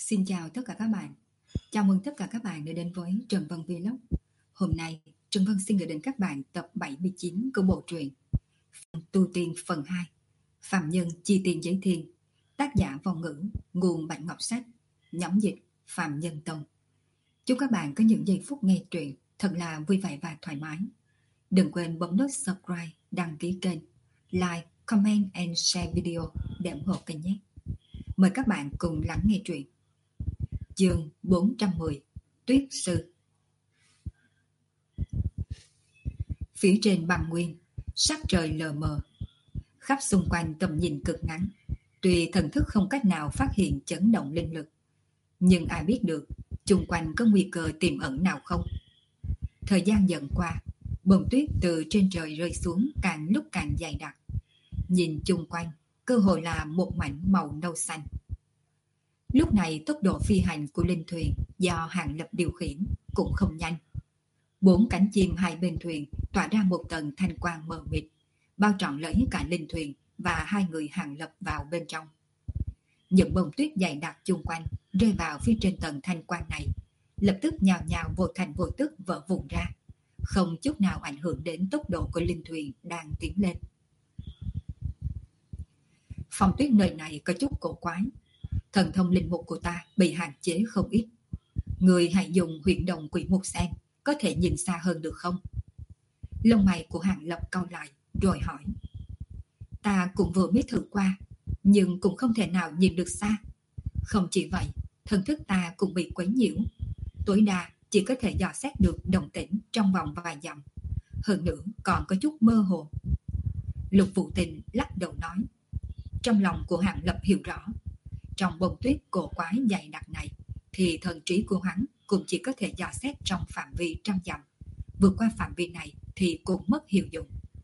Xin chào tất cả các bạn. Chào mừng tất cả các bạn đã đến với Trần Vân Vlog. Hôm nay, Trần Vân xin gửi đến các bạn tập 79 của bộ truyện Tu Tiên phần 2, Phạm Nhân Chi Tiền Giấy Thiên, tác giả Vong Ngữ, nguồn Bạch Ngọc Sách, nhóm dịch Phạm Nhân Tông. Chúc các bạn có những giây phút nghe truyện thật là vui vẻ và thoải mái. Đừng quên bấm nút subscribe, đăng ký kênh, like, comment and share video để ủng hộ kênh nhé. Mời các bạn cùng lắng nghe truyện. Chương 410 Tuyết Sư. Phía trên băng nguyên, sắc trời lờ mờ, khắp xung quanh tầm nhìn cực ngắn. Tuy thần thức không cách nào phát hiện chấn động linh lực, nhưng ai biết được chung quanh có nguy cơ tiềm ẩn nào không. Thời gian dần qua, bông tuyết từ trên trời rơi xuống càng lúc càng dày đặc. Nhìn chung quanh, cơ hội là một mảnh màu nâu xanh. Lúc này tốc độ phi hành của linh thuyền do Hàng Lập điều khiển cũng không nhanh. 4 cánh chim hai bên thuyền tỏa ra một tầng thanh quang mờ mịt, bao trọn lấy cả linh thuyền và hai người Hàng Lập vào bên trong. Những bông tuyết dày đặc chung quanh rơi vào phía trên tầng thanh quang này, lập tức nhào nhào vô thành vô tức vỡ vụn ra, không chút nào ảnh hưởng đến tốc độ của linh thuyền đang tiến lên. Phong tuyết nơi này có chút cổ quái. Thần thông linh mục của ta bị hạn chế không ít. Người hãy dùng huyễn động quỷ mục xem, có thể nhìn xa hơn được không? Lông mày của Hàng Lập cau lại rồi hỏi. Ta cũng vừa mới thử qua, nhưng cũng không thể nào nhìn được xa. Không chỉ vậy, thần thức ta cũng bị quấy nhiễu. Tối đa chỉ có thể dò xét được động tĩnh trong vòng vài dặm. Hơn nữa còn có chút mơ hồ. Lục Vũ Tình lắc đầu nói. Trong lòng của Hàng Lập hiểu rõ, trong bông tuyết cổ quái dày đặc này thì thần trí của hắn cũng chỉ có thể dò xét trong phạm vi trăm dặm. Vượt qua phạm vi này thì cũng mất hiệu dụng.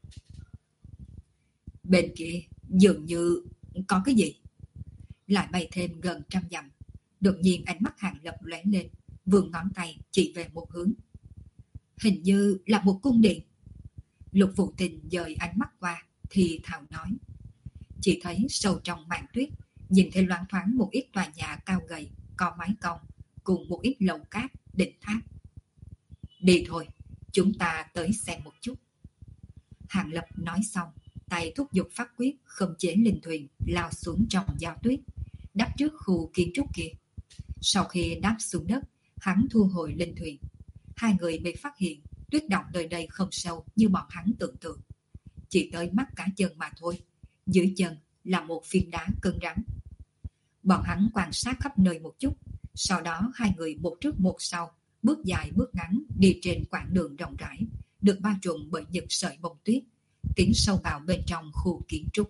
Bên kia dường như có cái gì. Lại bay thêm gần trăm dặm. Đột nhiên ánh mắt Hàng Lập lóe lên, vươn ngón tay chỉ về một hướng. Hình như là một cung điện. Lục Vũ Tình dời ánh mắt qua thì thào nói. Chỉ thấy sâu trong màn tuyết, nhìn thấy loáng thoáng một ít tòa nhà cao gầy, có mái cong, cùng một ít lầu cát, đỉnh tháp. Đi thôi, chúng ta tới xem một chút. Hàng Lập nói xong, tay thúc giục pháp quyết khống chế linh thuyền lao xuống trong gió tuyết, đáp trước khu kiến trúc kia. Sau khi đáp xuống đất, hắn thu hồi linh thuyền. Hai người mới phát hiện tuyết động nơi đây không sâu như bọn hắn tưởng tượng, chỉ tới mắt cá chân mà thôi. Dưới chân là một phiến đá cứng rắn. Bọn hắn quan sát khắp nơi một chút, sau đó hai người một trước một sau, bước dài bước ngắn đi trên quãng đường rộng rãi, được bao trùm bởi những sợi bông tuyết, tiến sâu vào bên trong khu kiến trúc.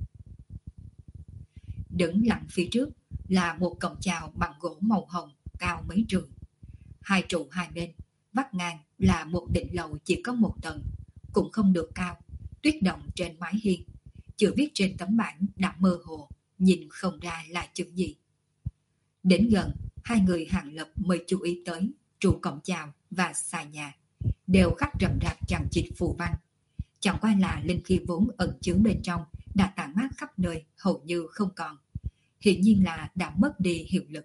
Đứng lặng phía trước là một cổng chào bằng gỗ màu hồng cao mấy trượng. Hai trụ hai bên, vắt ngang là một đỉnh lầu chỉ có một tầng, cũng không được cao. Tuyết động trên mái hiên, chữ viết trên tấm bảng đã mơ hồ, nhìn không ra là chữ gì. Đến gần, hai người Hàng Lập mới chú ý tới trụ cổng chào và xà nhà đều khắc rậm rạp chằng chịt phù văn. Chẳng qua là linh khí vốn ẩn chứa bên trong đã tản mát khắp nơi, hầu như không còn. Hiển nhiên là đã mất đi hiệu lực.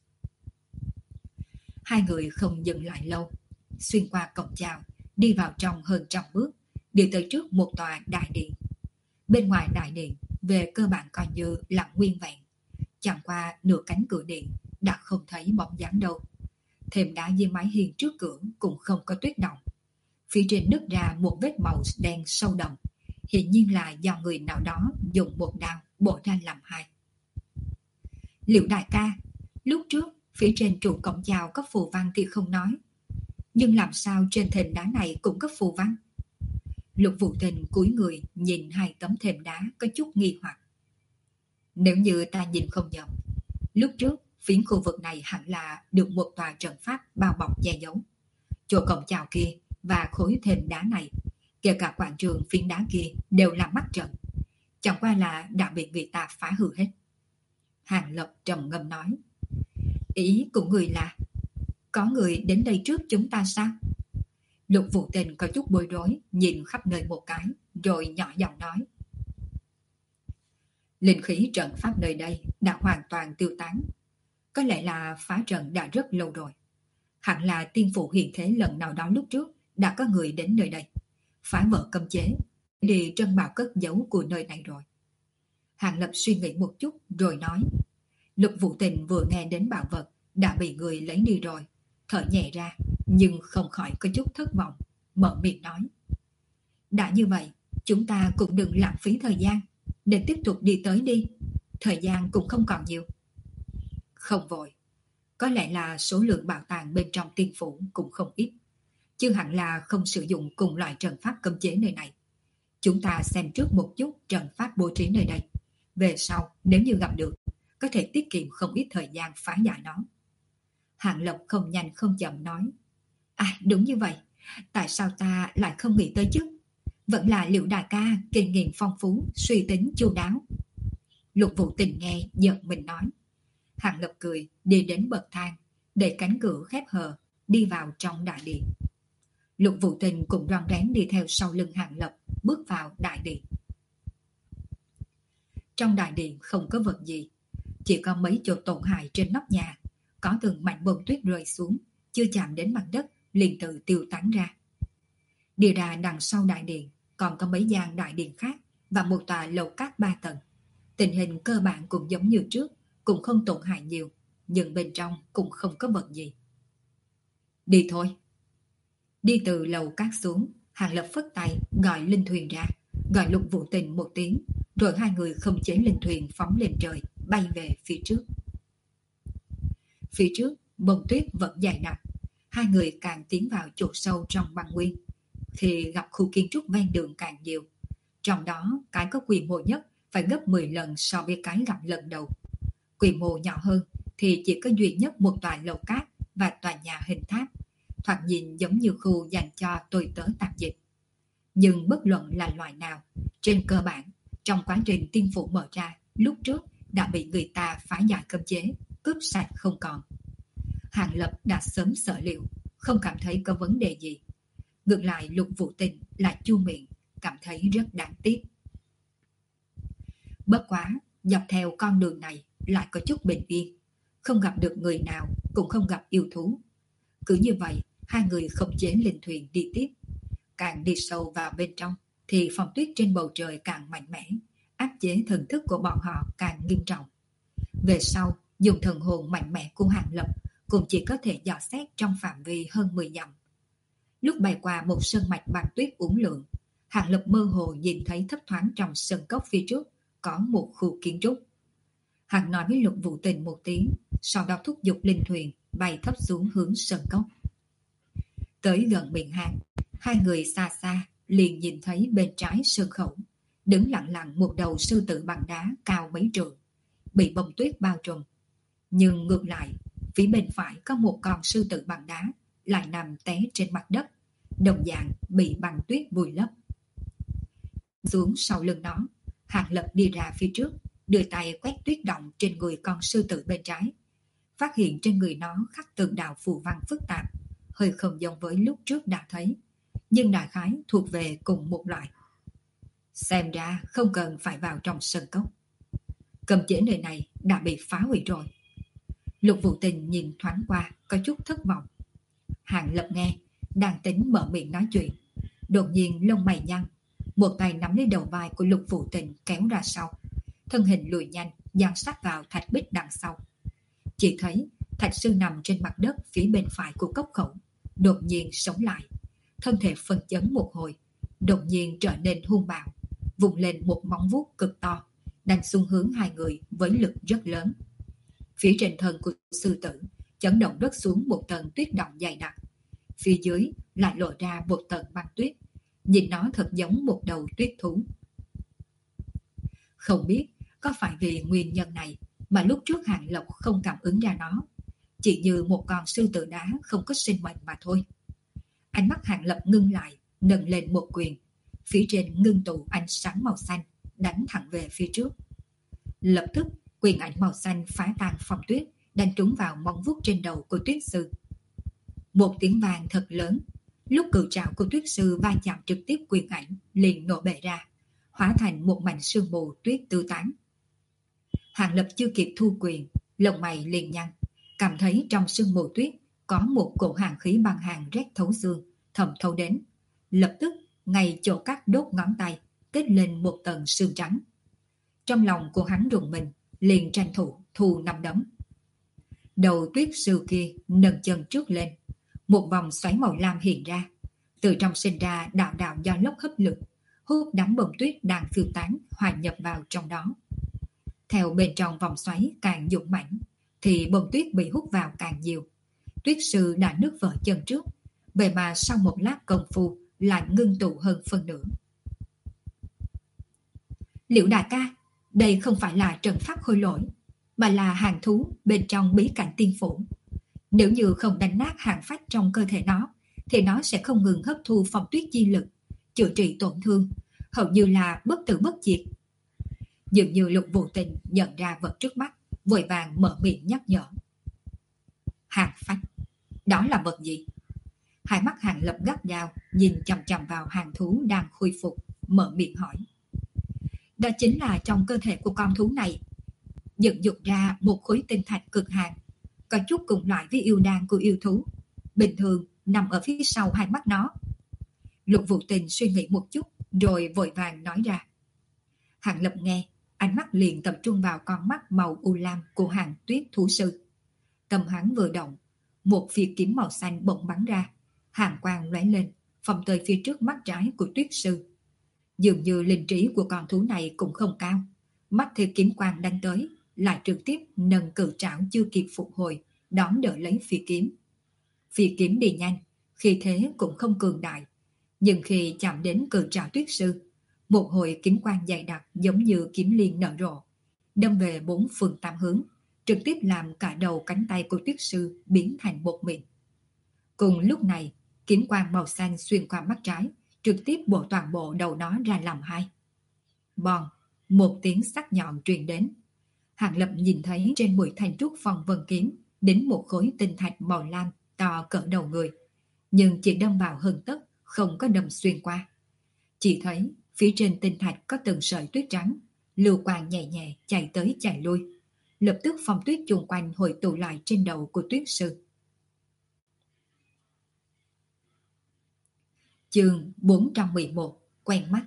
Hai người không dừng lại lâu, xuyên qua cổng chào, đi vào trong hơn 100 bước, đi tới trước một tòa đại điện. Bên ngoài đại điện về cơ bản coi như là nguyên vẹn, chẳng qua nửa cánh cửa điện đã không thấy bóng dáng đâu. Thềm đá dưới mái hiên trước cửa cũng không có tuyết động. Phía trên nứt ra một vết màu đen sâu đậm, hiển nhiên là do người nào đó dùng một đao bổ ra làm hai. Liệu đại ca, lúc trước phía trên trụ cổng chào có phù văn thì không nói, nhưng làm sao trên thềm đá này cũng có phù văn? Lục Vũ Tình cúi người nhìn hai tấm thềm đá có chút nghi hoặc. Nếu như ta nhìn không nhầm, lúc trước phiến khu vực này hẳn là được một tòa trận pháp bao bọc che giấu. Chỗ cổng chào kia và khối thềm đá này, kể cả quảng trường phiến đá kia đều là mắt trận, chẳng qua là đã bị người ta phá hư hết. Hàng Lập trầm ngâm nói. Ý của người là có người đến đây trước chúng ta sao? Lục Vũ Tình có chút bối rối, nhìn khắp nơi một cái, rồi nhỏ giọng nói. Linh khí trận pháp nơi đây đã hoàn toàn tiêu tán. Có lẽ là phá trận đã rất lâu rồi. Hẳn là tiên phụ hiện thế lần nào đó lúc trước đã có người đến nơi đây, phá vỡ cấm chế, đi trân bảo cất giấu của nơi này rồi. Hàng Lập suy nghĩ một chút rồi nói, Lục Vũ Tình vừa nghe đến bảo vật đã bị người lấy đi rồi, thở nhẹ ra, nhưng không khỏi có chút thất vọng, mở miệng nói. Đã như vậy, chúng ta cũng đừng lãng phí thời gian, nên tiếp tục đi tới đi, thời gian cũng không còn nhiều. Không vội, có lẽ là số lượng bảo tàng bên trong tiên phủ cũng không ít, chứ hẳn là không sử dụng cùng loại trận pháp cấm chế nơi này. Chúng ta xem trước một chút trận pháp bố trí nơi đây, về sau nếu như gặp được, có thể tiết kiệm không ít thời gian phá giải nó. Hạng Lộc không nhanh không chậm nói, đúng như vậy, tại sao ta lại không nghĩ tới chứ? Vẫn là Liệu đại ca kinh nghiệm phong phú, suy tính chu đáo. Lục Vũ Tình nghe giật mình nói. Hạng Lập cười đi đến bậc thang, để cánh cửa khép hờ, đi vào trong đại điện. Lục Vũ Tình cũng rón rén đi theo sau lưng Hạng Lập, bước vào đại điện. Trong đại điện không có vật gì, chỉ có mấy chỗ tổn hại trên nóc nhà, có từng mảnh bông tuyết rơi xuống, chưa chạm đến mặt đất liền tự tiêu tán ra. Đi ra đằng sau đại điện còn có mấy gian đại điện khác và một tòa lầu các 3 tầng. Tình hình cơ bản cũng giống như trước, cũng không tổn hại nhiều, nhưng bên trong cũng không có vật gì. Đi thôi. Đi từ lầu các xuống, Hàng Lập phất tay gọi linh thuyền ra, gọi Lục Vũ Tình một tiếng, rồi hai người không chế linh thuyền phóng lên trời, bay về phía trước. Phía trước, bông tuyết vẫn dày đặc, hai người càng tiến vào chỗ sâu trong băng nguyên, thì gặp khu kiến trúc ven đường càng nhiều. Trong đó, cái có quy mô nhất phải gấp 10 lần so với cái gặp lần đầu. Quy mô nhỏ hơn thì chỉ có duy nhất một tòa lầu cát và tòa nhà hình tháp, thoạt nhìn giống như khu dành cho tôi tớ tạp dịch. Nhưng bất luận là loại nào, trên cơ bản, trong quá trình tiên phủ mở ra, lúc trước đã bị người ta phá giải cấm chế, cướp sạch không còn. Hàng Lập đã sớm sở liệu, không cảm thấy có vấn đề gì. Ngược lại Lục Vũ Tình lại chu miệng, cảm thấy rất đáng tiếc. Bất quá, dọc theo con đường này lại có chút bình yên, không gặp được người nào, cũng không gặp yêu thú. Cứ như vậy, hai người khống chế linh thuyền đi tiếp. Càng đi sâu vào bên trong, thì phong tuyết trên bầu trời càng mạnh mẽ, áp chế thần thức của bọn họ càng nghiêm trọng. Về sau, dùng thần hồn mạnh mẽ của Hàng Lập cũng chỉ có thể dò xét trong phạm vi hơn 10 dặm. Lúc bay qua một sơn mạch băng tuyết uốn lượn, Hàng Lập mơ hồ nhìn thấy thấp thoáng trong sân cốc phía trước có một khu kiến trúc. Hắn nói với Lục Vũ Tình một tiếng, sau đó thúc giục linh thuyền bay thấp xuống hướng sân cốc. Tới gần miệng hang, hai người xa xa liền nhìn thấy bên trái sơn khẩu đứng lặng lặng một đầu sư tử bằng đá cao mấy trượng, bị bông tuyết bao trùm. Nhưng ngược lại, phía bên phải có một con sư tử bằng đá lại nằm té trên mặt đất, đồng dạng bị băng tuyết vùi lấp. Xuống sau lưng nó, Hàng Lập đi ra phía trước, đưa tay quét tuyết động trên người con sư tử bên trái, phát hiện trên người nó khắc từng đạo phù văn phức tạp, hơi không giống với lúc trước đã thấy, nhưng đại khái thuộc về cùng một loại. Xem ra không cần phải vào trong sân cốc, cấm chế nơi này đã bị phá hủy rồi. Lục Vũ Tình nhìn thoáng qua có chút thất vọng. Hàng Lập nghe, đang tính mở miệng nói chuyện, đột nhiên lông mày nhăn, một tay nắm lấy đầu vai của Lục Vũ Tình kéo ra sau, thân hình lùi nhanh, dán sát vào thạch bích đằng sau. Chỉ thấy thạch sư nằm trên mặt đất phía bên phải của cốc khẩu, đột nhiên sống lại, thân thể phân chấn một hồi, đột nhiên trở nên hung bạo, vùng lên một móng vuốt cực to, đánh xuống hướng hai người với lực rất lớn. Phía trên thân của sư tử chấn động đất xuống một tầng tuyết động dày đặc, phía dưới lại lộ ra một tầng băng tuyết, nhìn nó thật giống một đầu tuyết thú. Không biết có phải vì nguyên nhân này mà lúc trước Hàng Lộc không cảm ứng ra nó, chỉ như một con sư tử đá không có sinh mệnh mà thôi. Ánh mắt Hàng Lập ngưng lại, nâng lên một quyền, phía trên ngưng tụ ánh sáng màu xanh, đánh thẳng về phía trước. Lập tức, quyền ảnh màu xanh phá tan phong tuyết, đánh trúng vào móng vuốt trên đầu của tuyết sư. Một tiếng vang thật lớn, lúc cự trảo của tuyết sư va chạm trực tiếp quyền ảnh liền nổ bể ra, hóa thành một mảnh sương mù tuyết tứ tán. Hàng Lập chưa kịp thu quyền, lông mày liền nhăn, cảm thấy trong sương mù tuyết có một cổ hàn khí băng hàn rét thấu xương, thẩm thấu đến. Lập tức, ngay chỗ các đốt ngón tay, kết lên một tầng sương trắng. Trong lòng của hắn rùng mình, liền tranh thủ thu nắm đấm. Đầu tuyết sư kia nâng chân trước lên, một vòng xoáy màu lam hiện ra. Từ trong sinh ra đạo đạo gió lốc hấp lực, hút đám bông tuyết đang phiêu tán hòa nhập vào trong đó. Theo bên trong vòng xoáy càng dũng mãnh, thì bông tuyết bị hút vào càng nhiều. Tuyết sư đã nứt vỡ chân trước, vậy mà sau một lát công phu lại ngưng tụ hơn phân nửa. Liễu đại ca, đây không phải là trận pháp khôi lỗi, mà là hàng thú bên trong bí cảnh tiên phủ. Nếu như không đánh nát hàng phách trong cơ thể nó, thì nó sẽ không ngừng hấp thu phong tuyết chi lực, chữa trị tổn thương, hầu như là bất tử bất diệt. Dường như Lục Vô Tình nhận ra vật trước mắt, vội vàng mở miệng nhắc nhở. Hàng phách, đó là vật gì? Hai mắt Hàng Lập gắt gao nhìn chằm chằm vào hàng thú đang khôi phục, mở miệng hỏi. Đó chính là trong cơ thể của con thú này dựng dục ra một khối tinh thạch cực hạn, có chút cùng loại với yêu đan của yêu thú, bình thường nằm ở phía sau hai mắt nó. Lục Vô Tình suy nghĩ một chút rồi vội vàng nói ra. Hàng Lập nghe, ánh mắt liền tập trung vào con mắt màu u lam của Hàng Tuyết thú sư. Tâm hắn vừa động, một phi kiếm màu xanh bỗng bắn ra, hàn quang lóe lên, phóng tới phía trước mắt trái của Tuyết sư. Dường như linh trí của con thú này cũng không cao, mắt theo kiếm quang đánh tới, lại trực tiếp nâng cự trảo chưa kịp phục hồi, đón đỡ lấy phi kiếm. Phi kiếm đi nhanh, khi thế cũng không cường đại, nhưng khi chạm đến cự trảo Tuyết sư, một hồi kiếm quang dày đặc giống như kiếm liên nở rộ, đâm về bốn phương tám hướng, trực tiếp làm cả đầu cánh tay của Tuyết sư biến thành bột mịn. Cùng lúc này, kiếm quang màu xanh xuyên qua mắt trái, trực tiếp bổ toàn bộ đầu nó ra làm hai. Bòn, một tiếng sắc nhọn truyền đến. Hàng Lập nhìn thấy trên mũi thanh trúc phong vân kiếm đến một khối tinh thạch màu lam to cỡ đầu người, nhưng chỉ đâm vào hơn tấc, không có đâm xuyên qua. Chỉ thấy phía trên tinh thạch có từng sợi tuyết trắng, lưu quang nhẹ nhẹ chạy tới chạy lui. Lập tức phong tuyết chung quanh hội tụ lại trên đầu của Tuyết sư. Chương 411, quen mắt.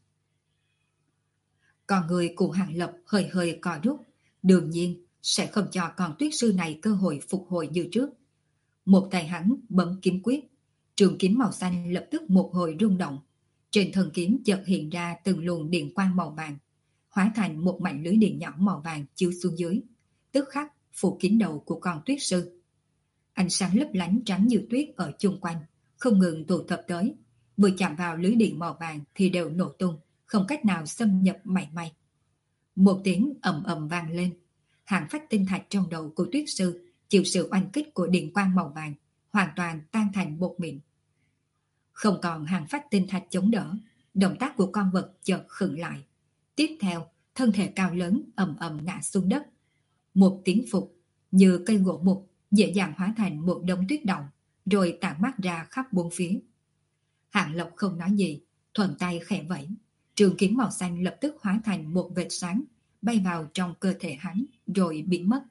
Còn người của Hàng Lập hơi hơi co rút, đương nhiên sẽ không cho con Tuyết sư này cơ hội phục hồi như trước. Một tay hắn bấm kiếm quyết, trường kiếm màu xanh lập tức một hồi rung động. Trên thân kiếm chợt hiện ra từng luồng điện quang màu vàng, hóa thành một mảnh lưới điện nhỏ màu vàng chiếu xuống dưới, tức khắc phủ kín đầu của con Tuyết sư. Ánh sáng lấp lánh trắng như tuyết ở chung quanh, không ngừng tụ tập tới, vừa chạm vào lưới điện màu vàng thì đều nổ tung, không cách nào xâm nhập mảy may. Một tiếng ầm ầm vang lên, hàng phách tinh thạch trong đầu của Tuyết sư chịu sự oanh kích của điện quang màu vàng, hoàn toàn tan thành bột mịn. Không còn hàng phách tinh thạch chống đỡ, động tác của con vật chợt khựng lại. Tiếp theo, thân thể cao lớn ầm ầm ngã xuống đất. Một tiếng phục, như cây gỗ mục, dễ dàng hóa thành một đống tuyết động, rồi tản mát ra khắp bốn phía. Hạng Lộc không nói gì, thuận tay khẽ vẫy, trường kiếm màu xanh lập tức hóa thành một vệt sáng, bay vào trong cơ thể hắn, rồi biến mất.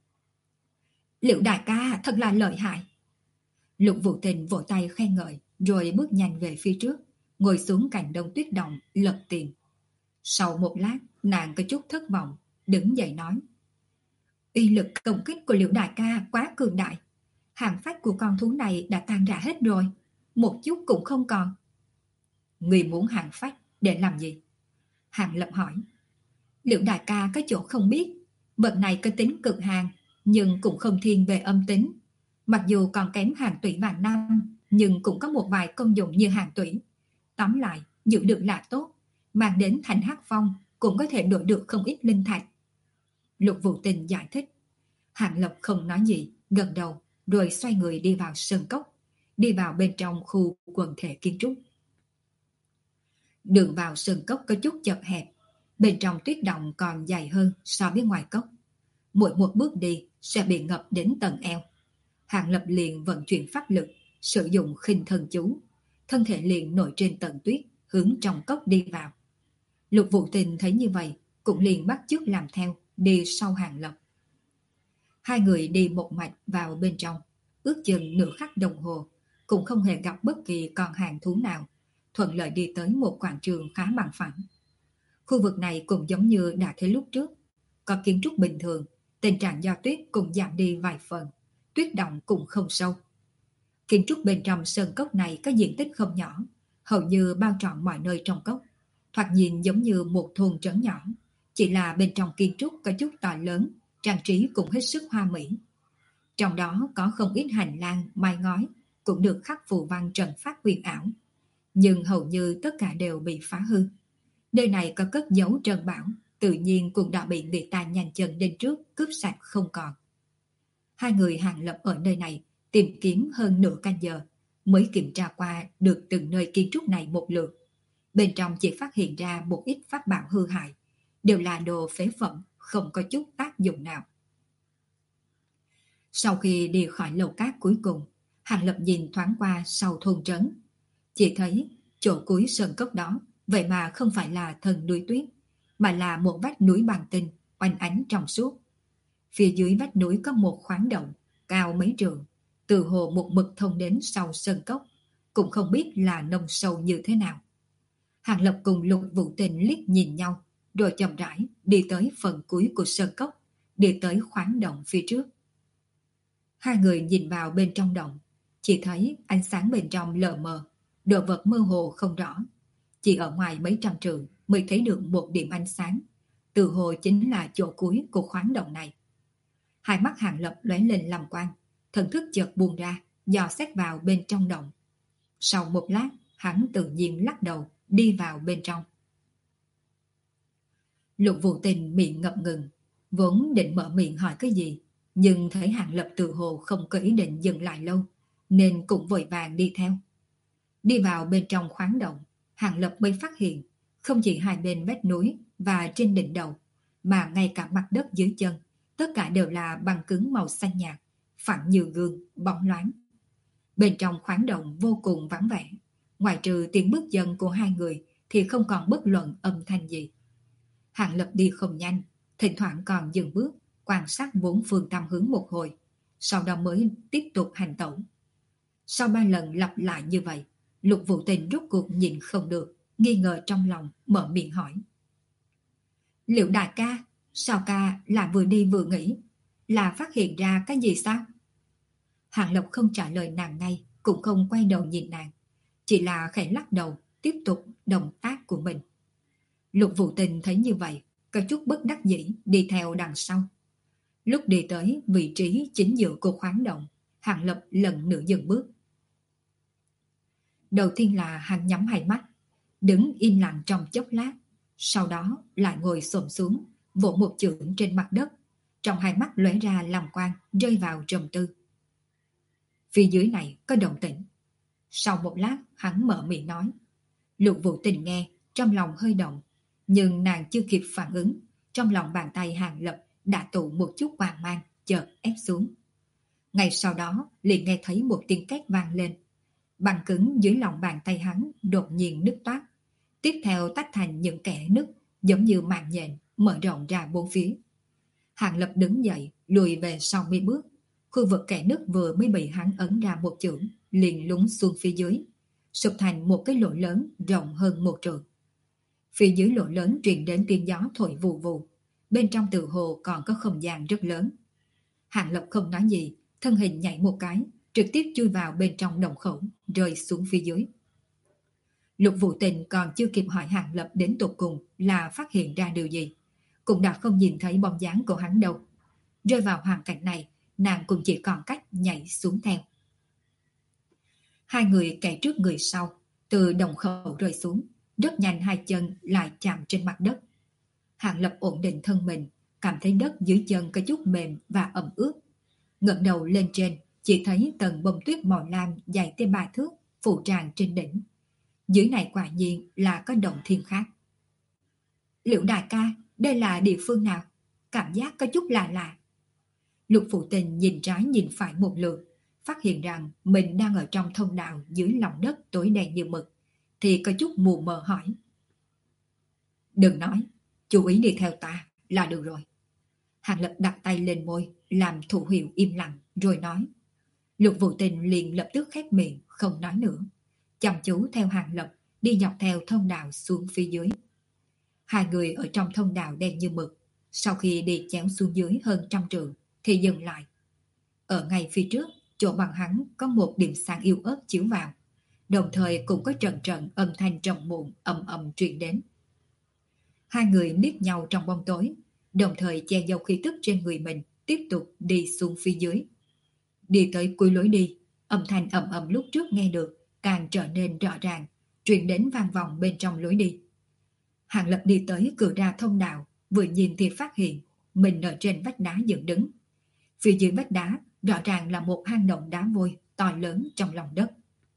Liễu đại ca thật là lợi hại. Lục Vũ Tình vỗ tay khen ngợi, rồi bước nhanh về phía trước, ngồi xuống cạnh đống tuyết động, lật tiền. Sau một lát, nàng có chút thất vọng, đứng dậy nói. Uy lực công kích của Liễu đại ca quá cường đại. Hàng phách của con thú này đã tan rã hết rồi, một chút cũng không còn. Người muốn hàng phách để làm gì? Hàng Lập hỏi. Liễu đại ca có chỗ không biết, vật này có tính cực hàn, nhưng cũng không thiên về âm tính. Mặc dù còn kém hàng tủy vạn năm, nhưng cũng có một vài công dụng như hàng tủy. Tóm lại, giữ được là tốt, mang đến thành hắc phong cũng có thể đổi được không ít linh thạch. Lục Vũ Tình giải thích. Hàng Lập không nói gì, gật đầu, rồi xoay người đi vào sơn cốc, đi vào bên trong khu quần thể kiến trúc. Đường vào sơn cốc có chút chật hẹp, bên trong tuyết động còn dài hơn so với ngoài cốc. Mỗi một bước đi sẽ bị ngập đến tận eo. Hàng Lập liền vận chuyển pháp lực, sử dụng khinh thần chú, thân thể liền nổi trên tầng tuyết, hướng trong cốc đi vào. Lục Vũ Tình thấy như vậy, cũng liền bắt chước làm theo, đi sau Hàng Lập. Hai người đi một mạch vào bên trong, ước chừng nửa khắc đồng hồ, cũng không hề gặp bất kỳ con hàng thú nào, thuận lợi đi tới một quảng trường khá bằng phẳng. Khu vực này cũng giống như đã thấy lúc trước, có kiến trúc bình thường, tình trạng do tuyết cũng giảm đi vài phần, tuyết động cũng không sâu. Kiến trúc bên trong sơn cốc này có diện tích không nhỏ, hầu như bao trọn mọi nơi trong cốc, thoạt nhìn giống như một thôn trấn nhỏ, chỉ là bên trong kiến trúc có chút to lớn, trang trí cũng hết sức hoa mỹ. Trong đó có không ít hành lang, mái ngói, cũng được khắc phù văn trận pháp huyền ảo, nhưng hầu như tất cả đều bị phá hư. Nơi này có cất giấu trân bảo, tự nhiên cũng đã bị người ta nhanh chân đến trước cướp sạch không còn. Hai người Hàng Lập ở nơi này tìm kiếm hơn nửa canh giờ, mới kiểm tra qua được từng nơi kiến trúc này một lượt. Bên trong chỉ phát hiện ra một ít pháp bảo hư hại, đều là đồ phế phẩm, không có chút tác dụng nào. Sau khi đi khỏi lầu cát cuối cùng, Hàng Lập nhìn thoáng qua sau thôn trấn, chỉ thấy chỗ cuối sơn cốc đó vậy mà không phải là thần núi tuyết, mà là một vách núi bằng tinh, oanh ánh trong suốt. Phía dưới vách núi có một khoáng động, cao mấy trượng, từ hồ một mực thông đến sau sơn cốc, cũng không biết là nông sâu như thế nào. Hàng Lập cùng Lục Vũ Tình liếc nhìn nhau, rồi chậm rãi đi tới phần cuối của sơn cốc, đi tới khoáng động phía trước. Hai người nhìn vào bên trong động, chỉ thấy ánh sáng bên trong lờ mờ, đồ vật mơ hồ không rõ. Chỉ ở ngoài mấy trăm trượng mới thấy được một điểm ánh sáng, từ hồ chính là chỗ cuối của khoáng động này. Hai mắt Hàng Lập lóe lên làm quang, thần thức chợt buông ra, dò xét vào bên trong động. Sau một lát, hắn tự nhiên lắc đầu, đi vào bên trong. Lục Vũ Tình miệng ngập ngừng, vốn định mở miệng hỏi cái gì, nhưng thấy Hàng Lập tự hồ không có ý định dừng lại lâu, nên cũng vội vàng đi theo. Đi vào bên trong khoáng động, Hàng Lập mới phát hiện, không chỉ hai bên vách núi và trên đỉnh đầu, mà ngay cả mặt đất dưới chân, tất cả đều là băng cứng màu xanh nhạt, phẳng như gương, bóng loáng. Bên trong khoáng động vô cùng vắng vẻ, ngoài trừ tiếng bước chân của hai người thì không còn bất luận âm thanh gì. Hàng Lập đi không nhanh, thỉnh thoảng còn dừng bước, quan sát bốn phương tám hướng một hồi, sau đó mới tiếp tục hành tẩu. Sau 3 lần lặp lại như vậy, Lục Vũ Tình rốt cuộc nhìn không được, nghi ngờ trong lòng, mở miệng hỏi. Liệu đại ca, sao ca là vừa đi vừa nghĩ, là phát hiện ra cái gì sao? Hàng Lập không trả lời nàng ngay, cũng không quay đầu nhìn nàng, chỉ là khẽ lắc đầu, tiếp tục động tác của mình. Lục Vũ Tình thấy như vậy, có chút bất đắc dĩ đi theo đằng sau. Lúc đi tới vị trí chính giữa của khoáng động, Hàng Lập lần nữa dừng bước. Đầu tiên là hắn nhắm hai mắt, đứng im lặng trong chốc lát, sau đó lại ngồi xổm xuống, vỗ một chưởng trên mặt đất, trong hai mắt lóe ra làm quang, rơi vào trầm tư. Phía dưới này có động tĩnh. Sau một lát hắn mở miệng nói. Lục Vũ Tình nghe, trong lòng hơi động, nhưng nàng chưa kịp phản ứng, trong lòng bàn tay Hàng Lập đã tụ một chút quang mang, chợt ép xuống. Ngay sau đó liền nghe thấy một tiếng két vang lên, băng cứng dưới lòng bàn tay hắn đột nhiên nứt toát, tiếp theo tách thành những kẽ nứt giống như mạng nhện mở rộng ra bốn phía. Hàng Lập đứng dậy, lùi về sau mấy bước, khu vực kẽ nứt vừa mới bị hắn ấn ra một chưởng, liền lún xuống phía dưới, sụp thành một cái lỗ lớn rộng hơn 1 trượng. Phía dưới lỗ lớn truyền đến tiếng gió thổi vù vù, bên trong tự hồ còn có không gian rất lớn. Hàng Lập không nói gì, thân hình nhảy một cái, trực tiếp chui vào bên trong động khẩu, rơi xuống phía dưới. Lục Vũ Tình còn chưa kịp hỏi Hàng Lập đến tột cùng là phát hiện ra điều gì, cũng đã không nhìn thấy bóng dáng của hắn đâu. Rơi vào hoàn cảnh này, nàng cũng chỉ còn cách nhảy xuống theo. Hai người kẻ trước người sau, từ động khẩu rơi xuống, rất nhanh hai chân lại chạm trên mặt đất. Hàng Lập ổn định thân mình, cảm thấy đất dưới chân có chút mềm và ẩm ướt. Ngẩng đầu lên trên, chỉ thấy tầng bông tuyết màu lam dài tới 3 thước phủ tràn trên đỉnh. Dưới này quả nhiên là có động thiên khác. Liệu đại ca, đây là địa phương nào? Cảm giác có chút lạ lạ. Lục Phụ Tình nhìn trái nhìn phải một lượt, phát hiện rằng mình đang ở trong thông đạo dưới lòng đất tối đen như mực, thì có chút mù mờ hỏi. Đừng nói, chú ý đi theo ta là được rồi. Hàng Lập đặt tay lên môi, làm thủ hiệu im lặng, rồi nói. Lục Vũ Tình liền lập tức khép miệng, không nói nữa. Chăm chú theo Hàng Lập, đi dọc theo thông đạo xuống phía dưới. Hai người ở trong thông đạo đen như mực. Sau khi đi chéo xuống dưới hơn 100 trượng, thì dừng lại. Ở ngay phía trước, chỗ bằng hắn có một điểm sáng yếu ớt chiếu vào. Đồng thời cũng có trận trận âm thanh trầm muộn ầm ầm truyền đến. Hai người liếc nhau trong bóng tối, đồng thời che giấu khí tức trên người mình, tiếp tục đi xuống phía dưới. Đi tới cuối lối đi, âm thanh ầm ầm lúc trước nghe được càng trở nên rõ ràng, truyền đến vang vọng bên trong lối đi. Hàng Lập đi tới cửa ra thông đạo, vừa nhìn thì phát hiện mình ở trên vách đá dựng đứng. Phía dưới vách đá rõ ràng là một hang động đá vôi to lớn trong lòng đất.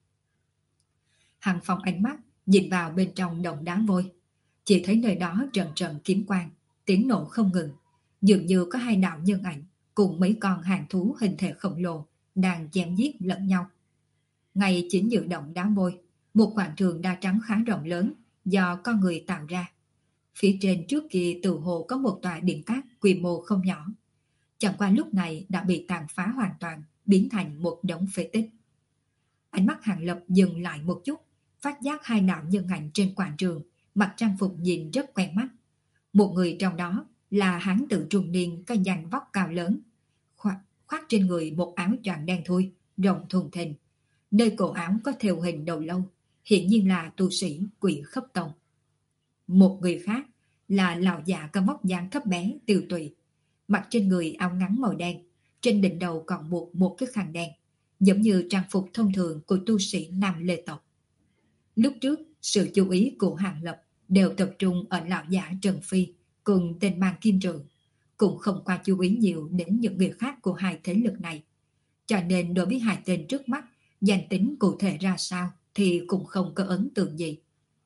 Hàng Phong ánh mắt nhìn vào bên trong động đá vôi, chỉ thấy nơi đó trận trận kiếm quang, tiếng nổ không ngừng, dường như có hai đạo nhân ảnh cùng mấy con hàng thú hình thể khổng lồ đang chém giết lẫn nhau. Ngay chính giữa động đá vôi, một quảng trường đá trắng khá rộng lớn do con người tạo ra. Phía trên trước kia tự hồ có một tòa điện cát quy mô không nhỏ. Chẳng qua lúc này đã bị tàn phá hoàn toàn, biến thành một đống phế tích. Ánh mắt Hàng Lập dừng lại một chút, phát giác hai đạo nhân ảnh trên quảng trường, mặc trang phục nhìn rất quen mắt. Một người trong đó là hán tử trung niên có dàn vóc cao lớn, khoác trên người một áo choàng đen thui, rộng thùng thình. Nơi cổ áo có thêu hình đầu lâu, hiện nhiên là tu sĩ Quỷ Khấp Tông. Một người khác là lão già có vóc dáng thấp bé, tiều tụy, mặc trên người áo ngắn màu đen, trên đỉnh đầu còn buộc một cái khăn đen, giống như trang phục thông thường của tu sĩ Nam Lê tộc. Lúc trước, sự chú ý của Hàng Lập đều tập trung ở lão giả Trần Phi cùng tên mang kim trường, cũng không qua chú ý nhiều đến những người khác của hai thế lực này. Cho nên đối với hai tên trước mắt, danh tính cụ thể ra sao thì cũng không có ấn tượng gì.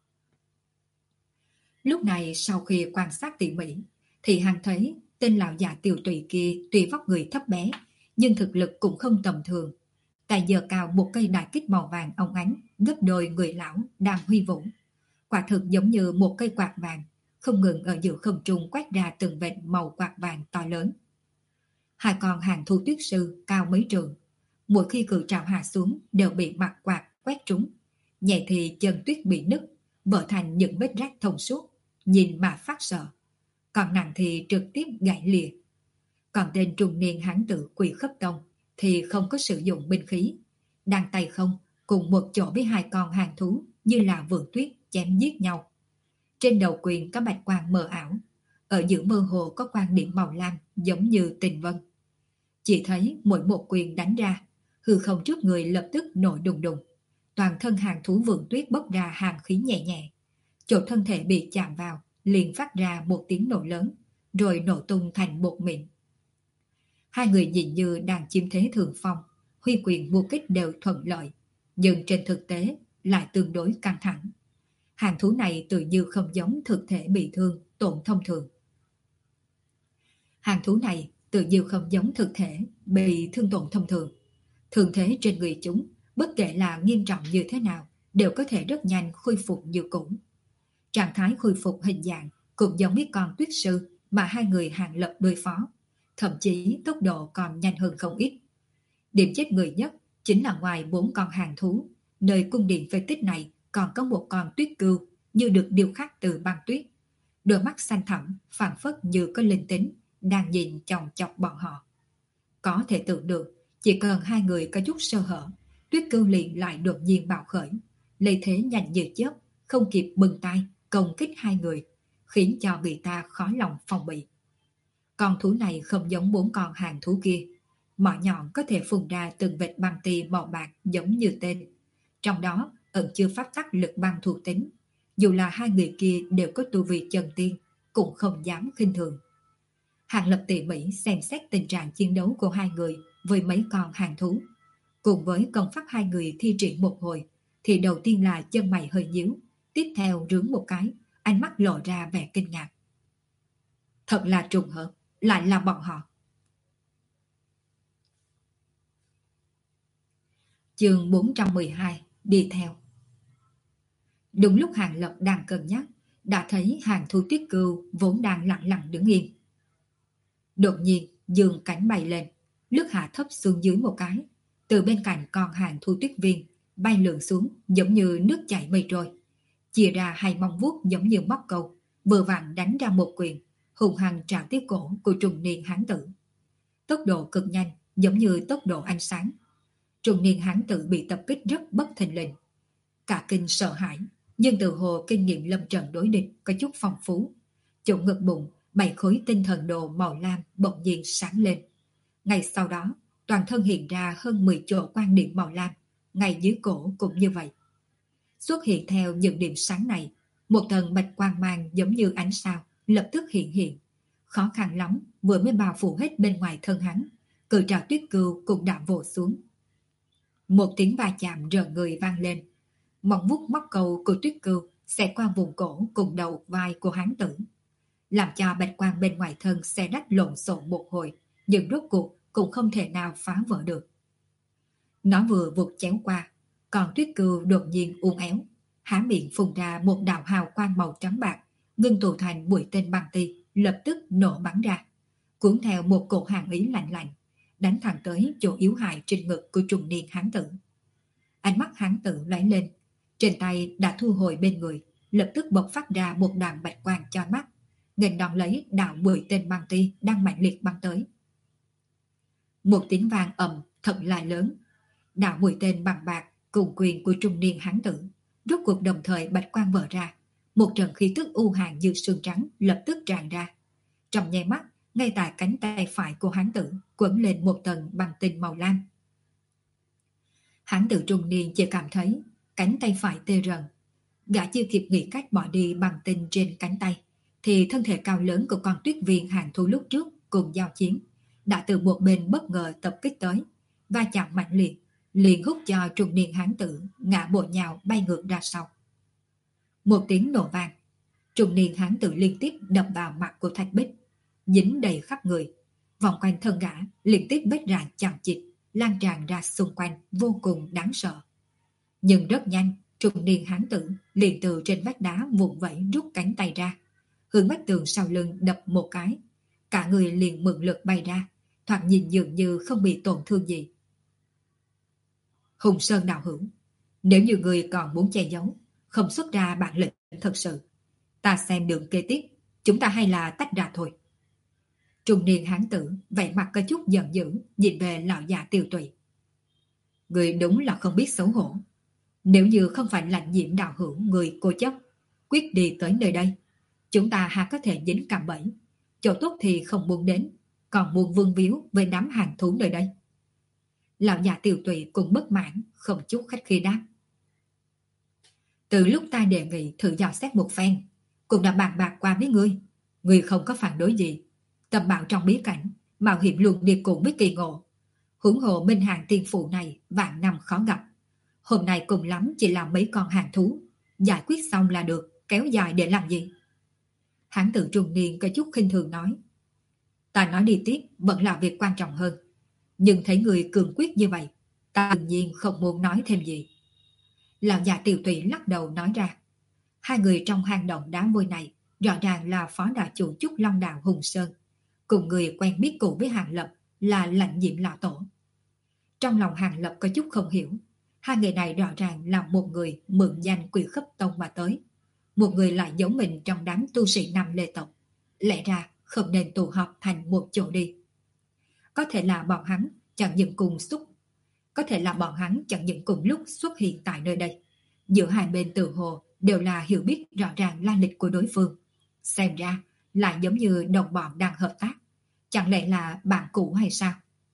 Lúc này sau khi quan sát tỉ mỉ, thì hắn thấy tên lão già tiều tụy kia tuy vóc người thấp bé, nhưng thực lực cũng không tầm thường. Tại giờ cao một cây đại kích màu vàng óng ánh, gấp đôi người lão đang huy vũ. Quả thực giống như một cây quạt vàng, không ngừng ở giữa không trung quét ra từng vệt màu quạt vàng to lớn. Hai con hàng thu tuyết sư cao mấy trượng, mỗi khi cự trào hạ xuống đều bị mặt quạt quét trúng. Nhẹ thì chân tuyết bị nứt, vỡ thành những vết rách thông suốt, nhìn mà phát sợ. Còn nặng thì trực tiếp gãy lìa. Còn tên trung niên hán tử Quỷ Khấp Tông thì không có sử dụng binh khí, đang tay không cùng một chỗ với hai con hàng thú như là vườn tuyết chém giết nhau. Trên đầu quyền có bạch quang mờ ảo, ở giữa mơ hồ có quang điểm màu lam giống như tình vân. Chỉ thấy mỗi một quyền đánh ra, hư không trước người lập tức nổi đùng đùng, toàn thân hàng thú vườn tuyết bốc ra hàn khí nhẹ nhẹ. Chỗ thân thể bị chạm vào liền phát ra một tiếng nổ lớn, rồi nổ tung thành bột mịn. Hai người nhìn như đang chiếm thế thượng phong, huy quyền vô kích đều thuận lợi, nhưng trên thực tế lại tương đối căng thẳng. Hàng thú này tự như không giống thực thể bị thương, tổn thông thường. Hàng thú này tự như không giống thực thể bị thương tổn thông thường. Thương thế trên người chúng, bất kể là nghiêm trọng như thế nào, đều có thể rất nhanh khôi phục như cũ. Trạng thái khôi phục hình dạng cũng giống với con tuyết sư mà hai người Hàng Lập đối phó, thậm chí tốc độ còn nhanh hơn không ít. Điểm chết người nhất chính là ngoài 4 con hàng thú, nơi cung điện phế tích này còn có một con tuyết cừu như được điêu khắc từ băng tuyết. Đôi mắt xanh thẳm, phảng phất như có linh tính, đang nhìn chòng chọc bọn họ. Có thể tưởng được, chỉ cần hai người có chút sơ hở, tuyết cừu liền lại đột nhiên bạo khởi, lấy thế nhanh như chớp, không kịp bừng tay công kích hai người, khiến cho người ta khó lòng phòng bị. Con thú này không giống 4 con hàng thú kia, mỏ nhọn có thể phun ra từng vệt băng tì màu bạc giống như tên. Trong đó ẩn chưa pháp tắc lực băng thuộc tính, dù là hai người kia đều có tu vi chân tiên, cũng không dám khinh thường. Hàng Lập tỉ mỉ xem xét tình trạng chiến đấu của hai người với mấy con hàng thú. Cùng với công pháp hai người thi triển một hồi, thì đầu tiên là chân mày hơi nhíu, tiếp theo rướn một cái, ánh mắt lộ ra vẻ kinh ngạc. Thật là trùng hợp, lại là bọn họ. Chương 412, đi theo. Đúng lúc Hàng Lập đang cân nhắc, đã thấy hàng thú tuyết cừu vốn đang lặng lặng đứng yên. Đột nhiên dương cánh bay lên, lướt hạ thấp xuống dưới một cái, từ bên cạnh con hàng thu tuyết viên bay lượn xuống giống như nước chảy mây trôi, chia ra hai móng vuốt giống như móc câu, vừa vặn đánh ra một quyền, hùng hăng trảo tiếp cổ của trung niên hán tử. Tốc độ cực nhanh, giống như tốc độ ánh sáng. Trung niên hán tử bị tập kích rất bất thình lình, cả kinh sợ hãi, nhưng từ hồ kinh nghiệm lâm trận đối địch có chút phong phú. Chỗ ngực bụng 7 khối tinh thần đồ màu lam bỗng nhiên sáng lên. Ngay sau đó, toàn thân hiện ra hơn 10 chỗ quan điểm màu lam, ngay dưới cổ cũng như vậy. Xuất hiện theo những điểm sáng này, một tầng bạch quang mang giống như ánh sao lập tức hiện. Khó khăn lắm vừa mới bao phủ hết bên ngoài thân hắn, cự trảo tuyết cừu cũng đã vồ xuống. Một tiếng va chạm rợn người vang lên, móng vuốt móc cầu của tuyết cừu xẹt qua vùng cổ cùng đầu vai của hán tử, làm cho bạch quang bên ngoài thân xe rách lộn xộn một hồi, nhưng rốt cuộc cũng không thể nào phá vỡ được. Nó vừa vụt chéo qua, còn tuyết cừu đột nhiên uốn éo, há miệng phun ra một đạo hào quang màu trắng bạc, ngưng tụ thành mũi tên băng ti, lập tức nổ bắn ra, cuốn theo một cổ hàn ý lạnh lạnh, đánh thẳng tới chỗ yếu hại trên ngực của trung niên hán tử. Ánh mắt hán tử lóe lên, trên tay đã thu hồi bên người, lập tức bộc phát ra một đạo bạch quang cho mắt, nghênh đón lấy đạo mũi tên băng ti đang mạnh liệt bắn tới. Một tiếng vang ầm thật là lớn, đạo mũi tên bằng bạc cùng quyền của trung niên hán tử rốt cuộc đồng thời bạch quang vỡ ra, một trận khí tức u hàn như sương trắng lập tức tràn ra. Trong nháy mắt, ngay tại cánh tay phải của hán tử quấn lên một tầng băng tinh màu lam. Hán tử trung niên chỉ cảm thấy cánh tay phải tê rần, gã chưa kịp nghĩ cách bỏ đi băng tinh trên cánh tay, thì thân thể cao lớn của con tuyết viên hàng thu lúc trước cùng giao chiến đã từ một bên bất ngờ tập kích tới, va chạm mạnh liệt, liền hút cho trung niên hán tử ngã bộ nhào bay ngược ra sau. Một tiếng nổ vang, trung niên hán tử liên tiếp đập vào mặt của Thạch Bích, dính đầy khắp người, vòng quanh thân gã liên tiếp vết rạn chằng chịt lan tràn ra xung quanh, vô cùng đáng sợ. Nhưng rất nhanh, trung niên hán tử liền từ trên vách đá vụn vẫy rút cánh tay ra, hướng vách tường sau lưng đập một cái, cả người liền mượn lực bay ra, thoạt nhìn dường như không bị tổn thương gì. Hùng Sơn đạo hữu, nếu như người còn muốn che giấu, không xuất ra bản lĩnh thật sự, ta xem đường kế tiếp, chúng ta hay là tách ra thôi. Trung niên hán tử vẻ mặt có chút giận dữ nhìn về lão già Tiêu Tụy. Người đúng là không biết xấu hổ. Nếu như không phải Lãnh Diễm đạo hữu người cố chấp quyết đi tới nơi đây, chúng ta há có thể dính cạm bẫy, chỗ tốt thì không muốn đến, còn muốn vương víu với đám hàng thú nơi đây. Lão già Tiêu Tụy cũng bất mãn, không chút khách khí đáp. Từ lúc ta đề nghị thử dò xét một phen, cũng đã bàn bạc qua với ngươi không có phản đối gì. Tầm bảo trong bí cảnh, mạo hiểm luôn đi cùng với Kỳ Ngộ. Huống hồ Minh Hàng tiên phụ này vạn năm khó gặp. Hôm nay cùng lắm chỉ là mấy con hàng thú, giải quyết xong là được, kéo dài để làm gì? Hán tử trung niên có chút khinh thường nói. Ta nói đi tiếp vẫn là việc quan trọng hơn. Nhưng thấy người cường quyết như vậy, ta tự nhiên không muốn nói thêm gì. Lão già Tiêu Tụy lắc đầu nói ra. Hai người trong hang động đá vôi này rõ ràng là phó đạo chủ Trúc Long Đạo Hùng Sơn, cùng người quen biết cũ với Hàng Lập là Lãnh Diễm lão tổ. Trong lòng Hàng Lập có chút không hiểu, hai người này rõ ràng là một người mượn danh Quỷ Khấp Tông mà tới, một người lại giấu mình trong đám tu sĩ Nam Lê tộc, lẽ ra không nên tụ họp thành một chỗ đi. Có thể là bọn hắn chẳng những cùng lúc xuất hiện tại nơi đây. Giữa hai bên tự hồ đều là hiểu biết rõ ràng la lịch của đối phương. Xem ra lại giống như đồng bọn đang hợp tác. Chẳng lẽ là bạn cũ hay sao?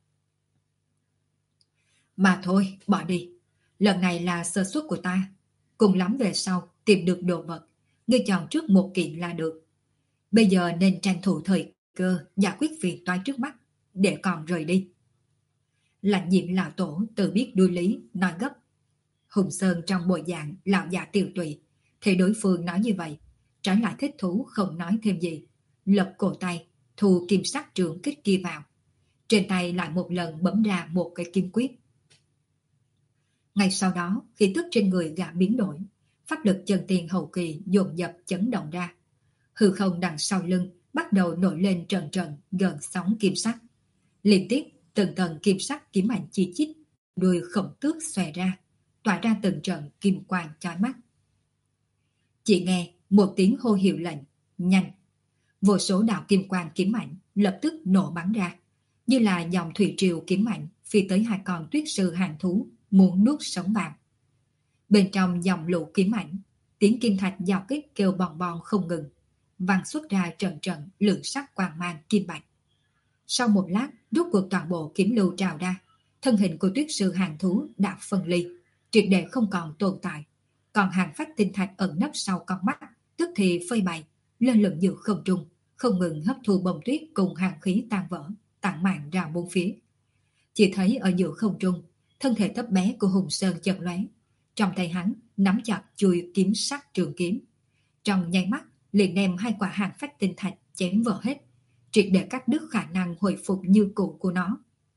Mà thôi, bỏ đi. Lần này là sơ suất của ta. Cùng lắm về sau tìm được đồ vật, ngươi chọn trước một kiện là được. Bây giờ nên tranh thủ thời cơ giải quyết phiền toái trước mắt, để còn rời đi. Lãnh Diễm lão tổ tự biết đuôi lý, nói gấp. Hùng Sơn trong bộ dạng lão già Tiêu Tụy, thì đối phương nói như vậy, trái lại thích thú không nói thêm gì, lập cổ tay, thu kim sắc trường kích kia vào. Trên tay lại một lần bấm ra một cái kim quyết. Ngay sau đó, khí tức trên người gã biến đổi, pháp lực chân tiền hậu kỳ dồn dập chấn động ra. Hư không đằng sau lưng bắt đầu nổi lên trận trận gần sóng kim sắc. Liên tiếp từng tầng kim sắc kiếm ảnh chi chít, đuôi khổng tước xòe ra, tỏa ra từng trận kim quang chói mắt. Chỉ nghe một tiếng hô hiệu lệnh, nhanh. Vô số đạo kim quang kiếm ảnh lập tức nổ bắn ra, như là dòng thủy triều kiếm ảnh phi tới hai con tuyết sư hàng thú muốn nuốt sống vào. Bên trong dòng lũ kiếm ảnh, tiếng kim thạch giao kích kêu bòn bon không ngừng, vang xuất ra trận trận lượng sắc quang mang kim bạch. Sau một lát, rốt cuộc toàn bộ kiếm lưu trào ra, thân hình của tuyết sư hàng thú đã phân ly, triệt để không còn tồn tại. Còn hàng phách tinh thạch ẩn nấp sau con mắt, tức thì phơi bày, lên lửng giữa không trung, không ngừng hấp thu bông tuyết cùng hàng khí tan vỡ, tản mạn ra bốn phía. Chỉ thấy ở giữa không trung, thân thể thấp bé của Hùng Sơn chợt lóe, trong tay hắn nắm chặt chuôi kiếm sắc trường kiếm, trong nháy mắt liền đem hai quả hàng phách tinh thạch chém vỡ hết, triệt để cắt đứt khả năng hồi phục như cũ của nó.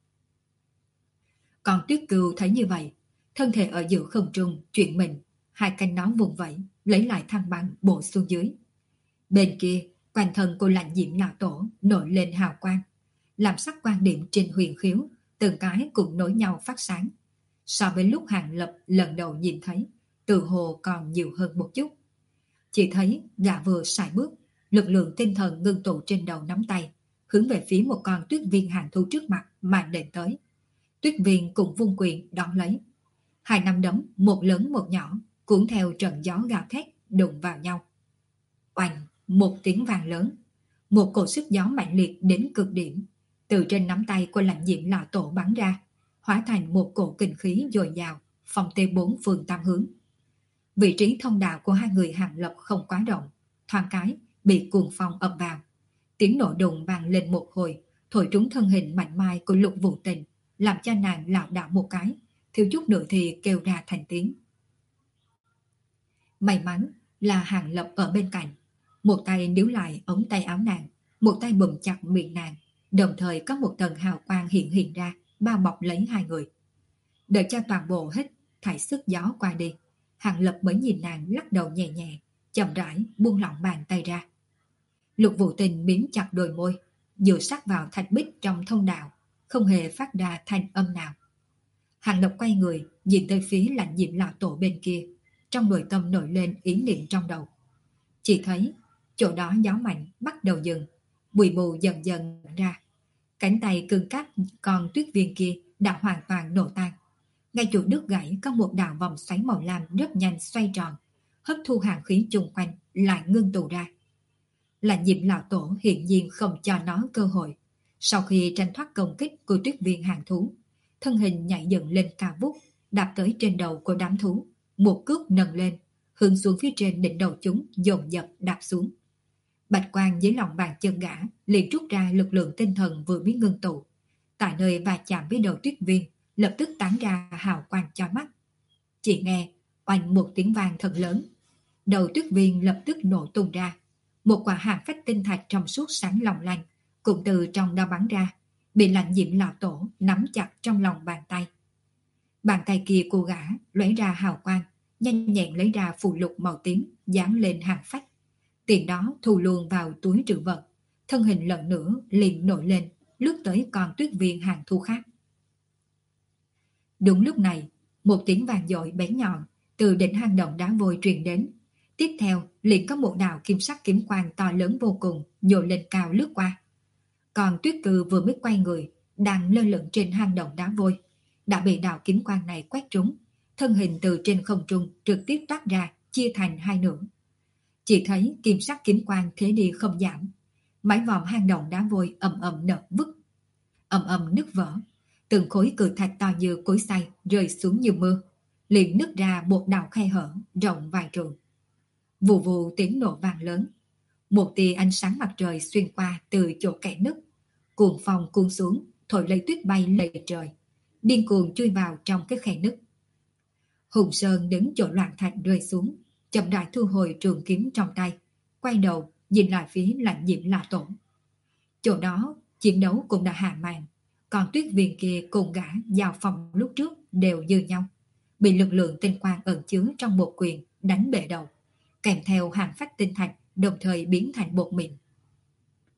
Còn Tuyết Cừu thấy như vậy, thân thể ở giữa không trung chuyển mình, hai cánh nó vùng vẫy, lấy lại thăng bằng bổ xuống dưới. Bên kia, quanh thân của Lạnh Diễm Lão Tổ nổi lên hào quang, làm sắc quan điểm trên huyền khiếu, từng cái cùng nối nhau phát sáng. So với lúc Hàng Lập lần đầu nhìn thấy, từ hồ còn nhiều hơn một chút. Chỉ thấy gã vừa sải bước, lực lượng tinh thần ngưng tụ trên đầu nắm tay, hướng về phía một con tuyết viên hàng thú trước mặt mà nện tới. Tuyết viên cùng vung quyền đón lấy. Hai nắm đấm, một lớn một nhỏ, cuốn theo trận gió gào thét, đụng vào nhau. Oanh, một tiếng vang lớn. Một cổ sức gió mạnh liệt đến cực điểm, từ trên nắm tay của Lạnh Diễm Lão Tổ bắn ra, hóa thành một cổ kinh khí dồi dào, phòng tê bốn phương tam hướng. Vị trí thông đạo của hai người Hàng Lập không quá rộng, thoáng cái bị cuồng phong ập vào. Tiếng nổ đùng vang lên một hồi, thổi trúng thân hình mạnh mai của Lục Vũ Tình, làm cho nàng lảo đảo một cái, thiếu chút nữa thì kêu ra thành tiếng. May mắn là Hàng Lập ở bên cạnh, một tay níu lại ống tay áo nàng, một tay bụm chặt miệng nàng, đồng thời có một tầng hào quang hiện ra, bao bọc lấy hai người. Đợi cho toàn bộ hết thải sức gió qua đi, Hàng Lập mới nhìn nàng lắc đầu nhẹ nhẹ, chậm rãi buông lỏng bàn tay ra. Lục Vũ Tình miếm chặt đôi môi, dựa sát vào thạch bích trong thông đạo, không hề phát ra thanh âm nào. Hàng Lập quay người, nhìn tới phía Lạnh Diễm Lão Tổ bên kia, trong nội tâm nổi lên ý niệm trong đầu. Chỉ thấy chỗ đó gió mạnh bắt đầu dừng, bụi mù dần dần ra. Cánh tay cương cáp con tuyết viên kia đã hoàn toàn nổ tan. Ngay chỗ đứt gãy có một đạo vòng xoáy màu lam rất nhanh xoay tròn, hấp thu hàng khí chung quanh lại ngưng tụ ra. Lạnh Diễm Lão Tổ hiện nhiên không cho nó cơ hội. Sau khi tranh thoát công kích của tuyết viên hàng thú, thân hình nhảy dựng lên cao vút, đạp tới trên đầu của đám thú, một cước nâng lên, hướng xuống phía trên đỉnh đầu chúng dồn dập đạp xuống. Bạch quang dưới lòng bàn chân gã liền rút ra lực lượng tinh thần vừa mới ngưng tụ, tại nơi va chạm với đầu tuyết viên lập tức tán ra hào quang chói mắt. Chỉ nghe oanh một tiếng vang thật lớn, đầu tuyết viên lập tức nổ tung ra, một quả hàng phách tinh thạch trong suốt sáng long lanh cũng từ trong đó bắn ra, bị Lạnh Diễm Lão Tổ nắm chặt trong lòng bàn tay. Bàn tay kia của gã lóe ra hào quang, nhanh nhẹn lấy ra phù lục màu tím dán lên hàng phách, tiền đó thu luôn vào túi trữ vật, thân hình lần nữa liền nổi lên, lướt tới con tuyết viên hàng thu khác. Đúng lúc này, một tiếng vang dội bén nhọn từ đỉnh hang động đá vôi truyền đến. Tiếp theo liền có một đạo kim sắc kiếm quang to lớn vô cùng nhô lên cao lướt qua. Còn Tuyết Cừu vừa mới quay người, đang lơ lửng trên hang động đá vôi, đã bị đạo kiếm quang này quét trúng, thân hình từ trên không trung trực tiếp toát ra, chia thành hai nửa. Chỉ thấy kim sắc kiếm quang thế đi không giảm, mái vòm hang động đá vôi ầm ầm nở vứt, ầm ầm nứt vỡ, từng khối cự thạch to như cối xay rơi xuống như mưa, liền nứt ra một đạo khe hở rộng vài trượng. Vù vù tiếng nổ vang lớn, một tia ánh sáng mặt trời xuyên qua từ chỗ kẽ nứt, cuồng phong cuốn xuống, thổi lấy tuyết bay lệ trời, điên cuồng chui vào trong cái khe nứt. Hùng Sơn đứng chỗ loạn thạch rơi xuống, chậm rãi thu hồi trường kiếm trong tay, quay đầu nhìn lại phía Lạnh Diễm Lão Tổ. Chỗ đó chiến đấu cũng đã hạ màn, còn tuyết viên kia cùng gã giao phòng lúc trước đều như nhau, bị lực lượng tinh quang ẩn chứa trong một quyền đánh bể đầu, kèm theo hàng phách tinh thạch đồng thời biến thành bột mịn.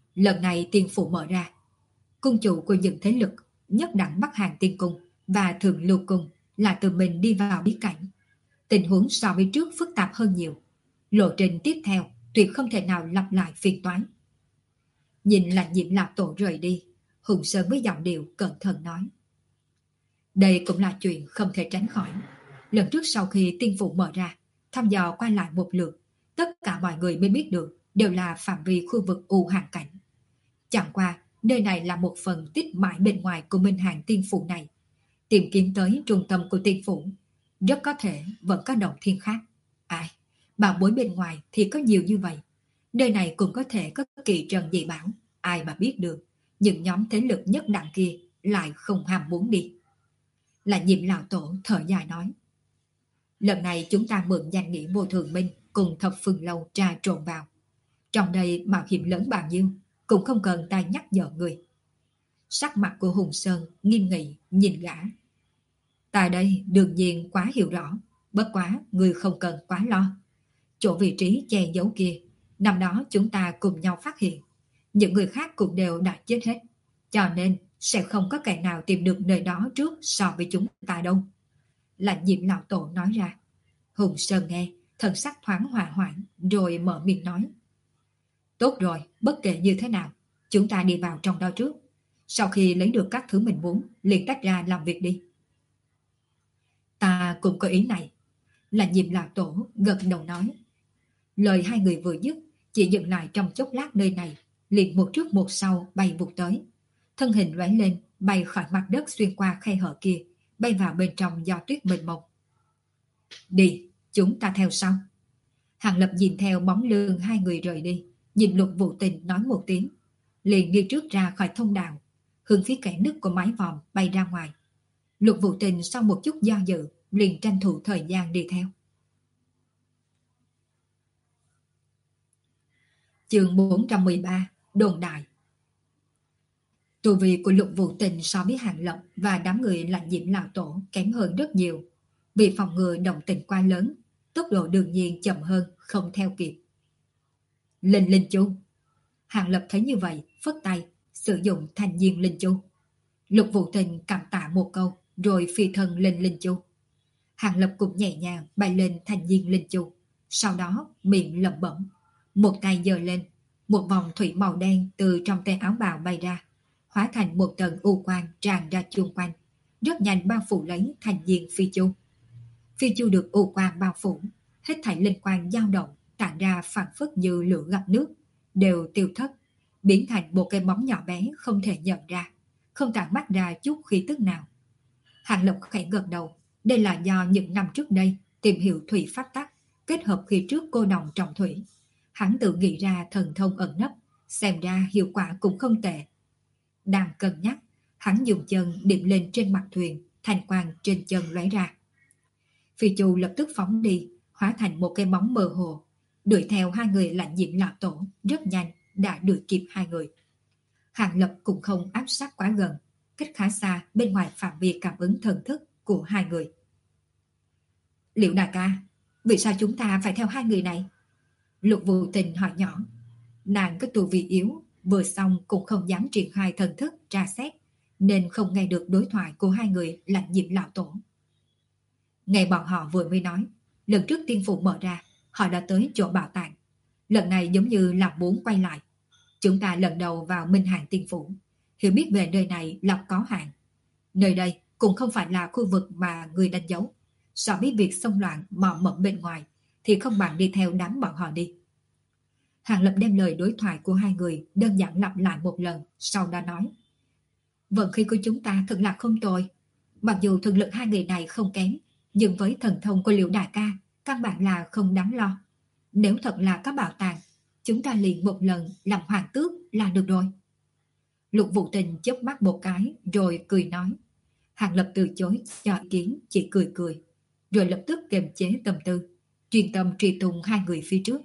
Lần này tiên phủ mở ra, cung chủ của những thế lực nhất đẳng Bắc Hàng Tiên Cung và Thượng Lưu Cung là tự mình đi vào bí cảnh. Tình huống so với trước phức tạp hơn nhiều. Lộ trình tiếp theo tuyệt không thể nào lặp lại phiền toái. Nhìn Lãnh Diễm Lão Tổ rời đi, Hùng Sơn với giọng điệu cẩn thận nói. Đây cũng là chuyện không thể tránh khỏi. Lần trước sau khi tiên phủ mở ra, thăm dò qua lại một lượt, tất cả mọi người mới biết được đều là phạm vi khu vực U Hàng Cảnh. Chẳng qua, nơi này là một phần tích mãi bên ngoài của Minh Hàng Tiên Phủ này. Tìm kiếm tới trung tâm của tiên phủ, rất có thể vẫn có động thiên khác. Ai, bảo bối bên ngoài thì có nhiều như vậy. Nơi này cũng có thể có kỳ trần dị bảo, ai mà biết được. Những nhóm thế lực nhất đẳng kia lại không ham muốn đi. Là Diệm Lão Tổ thở dài nói. Lần này chúng ta mượn danh nghĩa Vô Thường Minh cùng Thập Phương Lâu trà trộn vào. Trong đây mạo hiểm lớn bao nhiêu, cũng không cần ta nhắc nhở người. Sắc mặt của Hùng Sơn nghiêm nghị nhìn gã. Ta đây đương nhiên quá hiểu rõ, bất quá người không cần quá lo. Chỗ vị trí che giấu kia, năm đó chúng ta cùng nhau phát hiện. Những người khác cũng đều đã chết hết, cho nên sẽ không có kẻ nào tìm được nơi đó trước so với chúng ta đâu. Là Diệm Lão Tổ nói ra. Hùng Sơn nghe, thần sắc thoáng hòa hoãn, rồi mở miệng nói. Tốt rồi, bất kể như thế nào, chúng ta đi vào trong đó trước. Sau khi lấy được các thứ mình muốn, liền tách ra làm việc đi. Ta cũng có ý này. Là Diệm Lão Tổ gật đầu nói. Lời hai người vừa dứt, chỉ dừng lại trong chốc lát nơi này, liền một trước một sau bay vụt tới. Thân hình lóe lên, bay khỏi mặt đất xuyên qua khe hở kia, bay vào bên trong gió tuyết mênh mông. Đi, chúng ta theo sau. Hàng Lập nhìn theo bóng lưng hai người rời đi, nhìn Lục Vũ Tình nói một tiếng, liền đi trước ra khỏi thông đạo, hướng phía kẽ nứt của mái vòm bay ra ngoài. Lục Vũ Tình sau một chút do dự, liền tranh thủ thời gian đi theo. Chương 413, Đồn Đại. Tu vi của Lục Vũ Tình so với Hàng Lập và đám người Lãnh Diễm Lão Tổ kém hơn rất nhiều. Vì phòng ngừa động tình quá lớn, tốc độ đương nhiên chậm hơn, không theo kịp. Linh Linh Chu. Hàng Lập thấy như vậy, phất tay, sử dụng Thành Diên Linh Chu. Lục Vũ Tình cảm tạ một câu, rồi phi thân lên Linh Chu. Hàng Lập cũng nhẹ nhàng bay lên Thành Diên Linh Chu, sau đó miệng lẩm bẩm, một tay giơ lên, một vòng thủy màu đen từ trong tay áo bào bay ra, hóa thành một tầng u quang tràn ra chung quanh, rất nhanh bao phủ lấy Thành Diên Phi Chu. Phi Chu được u quang bao phủ, hết thảy linh quang dao động, tản ra phảng phất như lửa gặp nước, đều tiêu thất, biến thành một cái bóng nhỏ bé không thể nhận ra, không tản mắt ra chút khí tức nào. Hàng Lập khẽ gật đầu, đây là do những năm trước đây tìm hiểu thủy pháp tắc, kết hợp khi trước cô đồng trọng thủy. Hắn tự nghĩ ra thần thông ẩn nấp, xem ra hiệu quả cũng không tệ. Đang cân nhắc, hắn dùng chân điểm lên trên mặt thuyền, thanh quang trên chân lóe ra. Phi Chu lập tức phóng đi, hóa thành một cái bóng mơ hồ, đuổi theo hai người Lãnh Diễm Lão Tổ, rất nhanh đã đuổi kịp hai người. Hàng Lập cũng không áp sát quá gần, cách khá xa bên ngoài phạm vi cảm ứng thần thức của hai người. Liệu đại ca, vì sao chúng ta phải theo hai người này? Lục Vũ Tình hỏi nhỏ. Nàng có tu vi yếu, vừa xong cũng không dám triển khai thần thức tra xét, nên không nghe được đối thoại của hai người Lãnh Diễm Lão Tổ. Nghe bọn họ vừa mới nói, lần trước tiên phủ mở ra, họ đã tới chỗ bảo tàng. Lần này giống như là muốn quay lại. Chúng ta lần đầu vào Minh Hàng Tiên Phủ, hiểu biết về nơi này là có hạn. Nơi đây cũng không phải là khu vực mà người đánh dấu. So với việc xông loạn mò mẫm bên ngoài, thì không bằng đi theo đám bọn họ đi. Hàng Lập đem lời đối thoại của hai người đơn giản lặp lại một lần, sau đó nói. Vận khí của chúng ta thật là không tồi. Mặc dù thực lực hai người này không kém, nhưng với thần thông của Liễu đại ca, căn bản là không đáng lo. Nếu thật là có bảo tàng, chúng ta liền một lần làm hoàng tước là được rồi. Lục Vũ Tình chớp mắt một cái, rồi cười nói. Hàng Lập từ chối cho ý kiến, chỉ cười cười, rồi lập tức kiềm chế tâm tư, chuyên tâm truy tung hai người phía trước.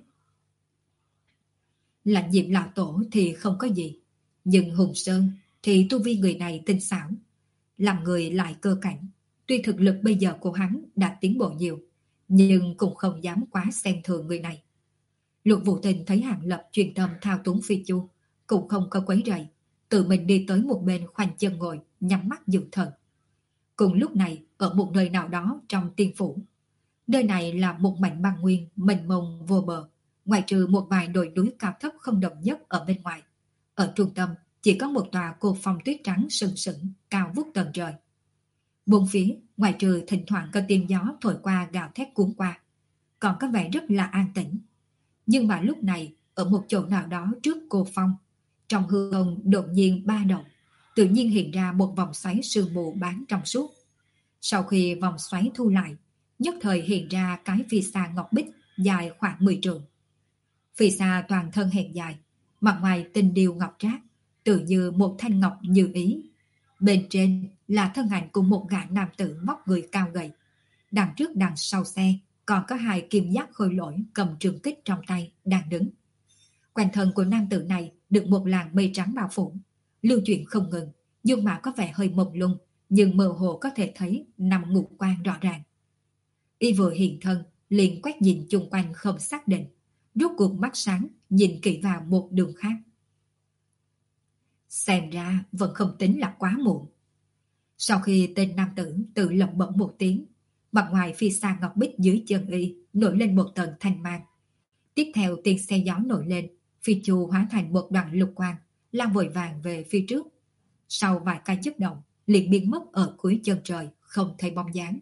Lãnh Diệm Lão Tổ thì không có gì, nhưng Hùng Sơn thì tu vi người này tinh xảo, làm người lại cơ cảnh. Tuy thực lực bây giờ của hắn đã tiến bộ nhiều, nhưng cũng không dám quá xem thường người này. Lục Vũ Tình thấy Hàng Lập chuyên tâm thao túng Phi Chu, cũng không có quấy rầy, tự mình đi tới một bên khoanh chân ngồi, nhắm mắt dưỡng thần. Cùng lúc này, ở một nơi nào đó trong tiên phủ, nơi này là một mảnh băng nguyên mênh mông vô bờ, ngoại trừ một vài đồi núi cao thấp không đồng nhất ở bên ngoài. Ở trung tâm chỉ có một tòa cột phong tuyết trắng sừng sững, cao vút tận trời. Bốn phía, ngoại trừ thỉnh thoảng có tiếng gió thổi qua gào thét cuốn qua, còn có vẻ rất là an tĩnh. Nhưng mà lúc này, ở một chỗ nào đó trước cô phong, trong hư không đột nhiên ba động, tự nhiên hiện ra một vòng xoáy sương mù bán trong suốt. Sau khi vòng xoáy thu lại, nhất thời hiện ra cái phi xa ngọc bích dài khoảng 10 trượng. Phi xa toàn thân hẹp dài, mặt ngoài tinh điêu ngọc trác, tự như một thanh ngọc như ý. Bên trên là thân ảnh của một gã nam tử vóc người cao gầy. Đằng trước đằng sau xe còn có hai kim giác khôi lỗi cầm trường kích trong tay đang đứng. Quanh thân của nam tử này được một làn mây trắng bao phủ, lưu chuyển không ngừng, nhưng mà có vẻ hơi mông lung, nhưng mơ hồ có thể thấy năm ngũ quan rõ ràng. Y vừa hiện thân, liền quét nhìn chung quanh không xác định, rốt cuộc mắt sáng nhìn kỹ vào một đường khác. Xem ra vẫn không tính là quá muộn. Sau khi tên nam tử tự lẩm bẩm một tiếng, mặt ngoài phi xa ngọc bích dưới chân y nổi lên một tầng thanh mang. Tiếp theo tiếng xe gió nổi lên, phi chu hóa thành một đoàn lục quang, lao vội vàng về phía trước. Sau vài cái chớp động, liền biến mất ở cuối chân trời, không thấy bóng dáng.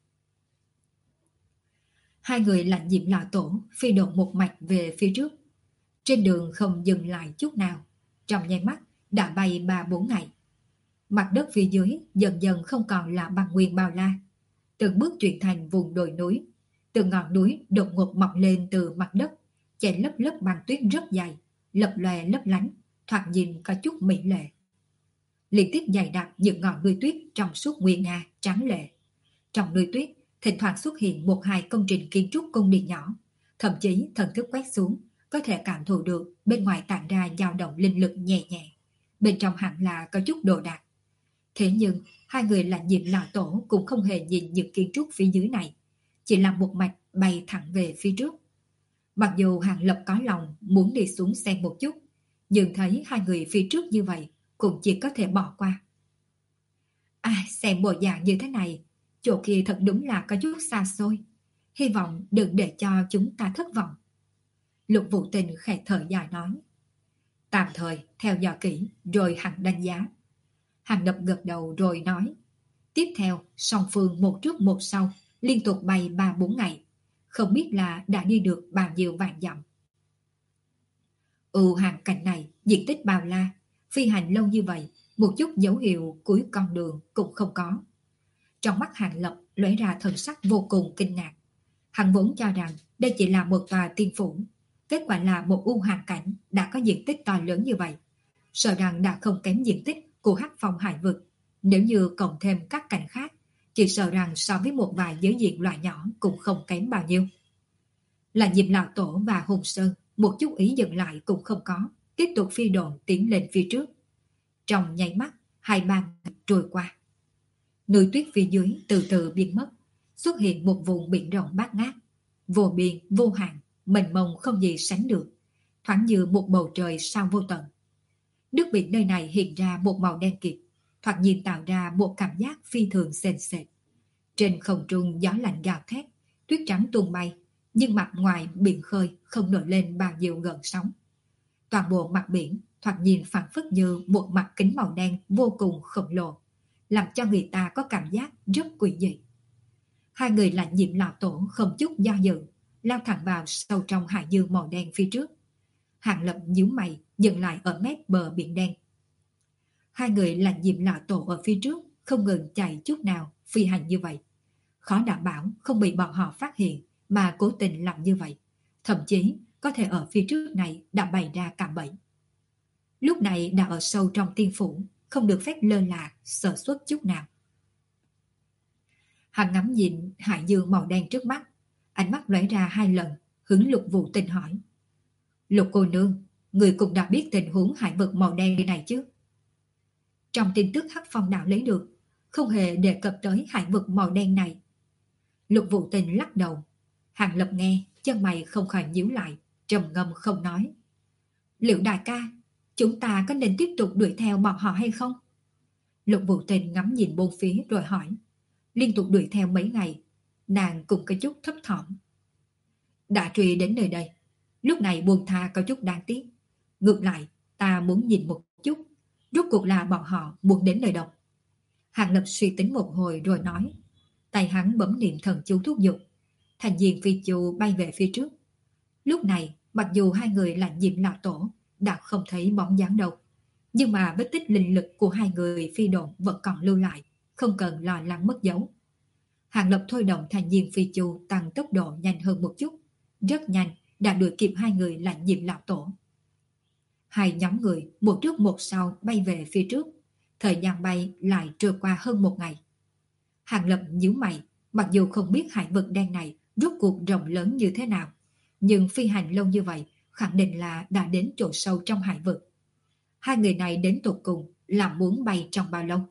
Hai người lạnh diệm lão tổ phi độn một mạch về phía trước. Trên đường không dừng lại chút nào, trong nháy mắt đã bay 3-4 ngày. Mặt đất phía dưới dần dần không còn là băng nguyên bao la, từng bước chuyển thành vùng đồi núi. Từng ngọn núi đột ngột mọc lên từ mặt đất, che lớp lớp băng tuyết rất dày, lập lòe lấp lánh, thoạt nhìn có chút mỹ lệ. Liên tiếp dày đặc những ngọn núi tuyết trong suốt nguy nga trắng lệ. Trong núi tuyết thỉnh thoảng xuất hiện một hai công trình kiến trúc cung điện nhỏ, thậm chí thần thức quét xuống có thể cảm thụ được bên ngoài tản ra dao động linh lực nhẹ nhẹ, bên trong hẳn là có chút đồ đạc. Thế nhưng hai người lạnh diệm lão tổ cũng không hề nhìn những kiến trúc phía dưới này, chỉ là một mạch bay thẳng về phía trước. Mặc dù Hàng Lập có lòng muốn đi xuống xem một chút, nhưng thấy hai người phía trước như vậy cũng chỉ có thể bỏ qua. Xem bộ dạng như thế này, chỗ kia thật đúng là có chút xa xôi. Hy vọng đừng để cho chúng ta thất vọng. Lục Vũ Tình khẽ thở dài nói. Tạm thời theo dõi kỹ rồi hẳn đánh giá. Hàng Lập gật đầu rồi nói. Tiếp theo song phương một trước một sau, liên tục bay 3-4 ngày. Không biết là đã đi được bao nhiêu vạn dặm. Hàng cảnh này diện tích bao la, phi hành lâu như vậy, một chút dấu hiệu cuối con đường cũng không có. Trong mắt Hàng Lập lóe ra thần sắc vô cùng kinh ngạc. Hắn vốn cho rằng đây chỉ là một tòa tiên phủ, kết quả là một hàng cảnh đã có diện tích to lớn như vậy, sợ rằng đã không kém diện tích của Hắc Phong hải vực. Nếu như cộng thêm các cảnh khác, chỉ sợ rằng so với một vài giới diện loại nhỏ cũng không kém bao nhiêu. Là Diệp Lão Tổ và Hùng Sơn một chút ý dừng lại cũng không có, tiếp tục phi độn tiến lên phía trước. Trong nháy mắt 2-3 ngày trôi qua, núi tuyết phía dưới từ từ biến mất, xuất hiện một vùng biển rộng bát ngát, vô biên vô hạn, mênh mông không gì sánh được, thoáng như một bầu trời sao vô tận. Nước biển nơi này hiện ra một màu đen kịt, thoạt nhìn tạo ra một cảm giác phi thường sền sệt. Trên không trung gió lạnh gào thét, tuyết trắng tung bay, nhưng mặt ngoài biển khơi không nổi lên bao nhiêu gợn sóng. Toàn bộ mặt biển thoạt nhìn phảng phất như một mặt kính màu đen vô cùng khổng lồ, làm cho người ta có cảm giác rất quỷ dị. Hai người lạnh diệm lão tổ không chút do dự, lao thẳng vào sâu trong hải dương màu đen phía trước. Hàng Lập nhíu mày dừng lại ở mép bờ biển đen. Hai người lạnh diệm lão tổ ở phía trước không ngừng chạy chút nào, phi hành như vậy, khó đảm bảo không bị bọn họ phát hiện mà cố tình làm như vậy, thậm chí có thể ở phía trước này đã bày ra cạm bẫy. Lúc này đã ở sâu trong tiên phủ, không được phép lơ là sơ suất chút nào. Hắn ngắm nhìn hải dương màu đen trước mắt, ánh mắt lóe ra 2 lần, hướng Lục Vũ Tình hỏi. Lục cô nương, người cũng đã biết tình huống hải vực màu đen này chứ? Trong tin tức Hắc Phong đạo lấy được, không hề đề cập tới hải vực màu đen này. Lục Vũ Tình lắc đầu. Hàng Lập nghe, chân mày không khỏi nhíu lại, trầm ngâm không nói. Liệu đại ca, Chúng ta có nên tiếp tục đuổi theo bọn họ hay không? Lục Vũ Tình ngắm nhìn bốn phía rồi hỏi. Liên tục đuổi theo mấy ngày, nàng cũng có chút thấp thỏm. Đã truy đến nơi đây, lúc này buông tha có chút đáng tiếc. Ngược lại, ta muốn nhìn một chút, rốt cuộc là bọn họ muốn đến nơi đâu. Hàng Lập suy tính một hồi rồi nói. Tay hắn bấm niệm thần chú thúc giục. Thành viên phi chu bay về phía trước. Lúc này, mặc dù hai người là Diệm Lão Tổ đã không thấy bóng dáng đâu, nhưng mà vết tích linh lực của hai người phi độn vẫn còn lưu lại, không cần lo lắng mất dấu. Hàng Lập thôi động thành viên phi chu tăng tốc độ nhanh hơn một chút, rất nhanh đã đuổi kịp hai người là Diệm Lão Tổ. Hai nhóm người một trước một sau bay về phía trước, thời gian bay lại trôi qua hơn một ngày. Hàng Lập nhíu mày, mặc dù không biết hải vực đen này rốt cuộc rộng lớn như thế nào, nhưng phi hành lâu như vậy khẳng định là đã đến chỗ sâu trong hải vực. Hai người này đến tột cùng là muốn bay trong bao lâu?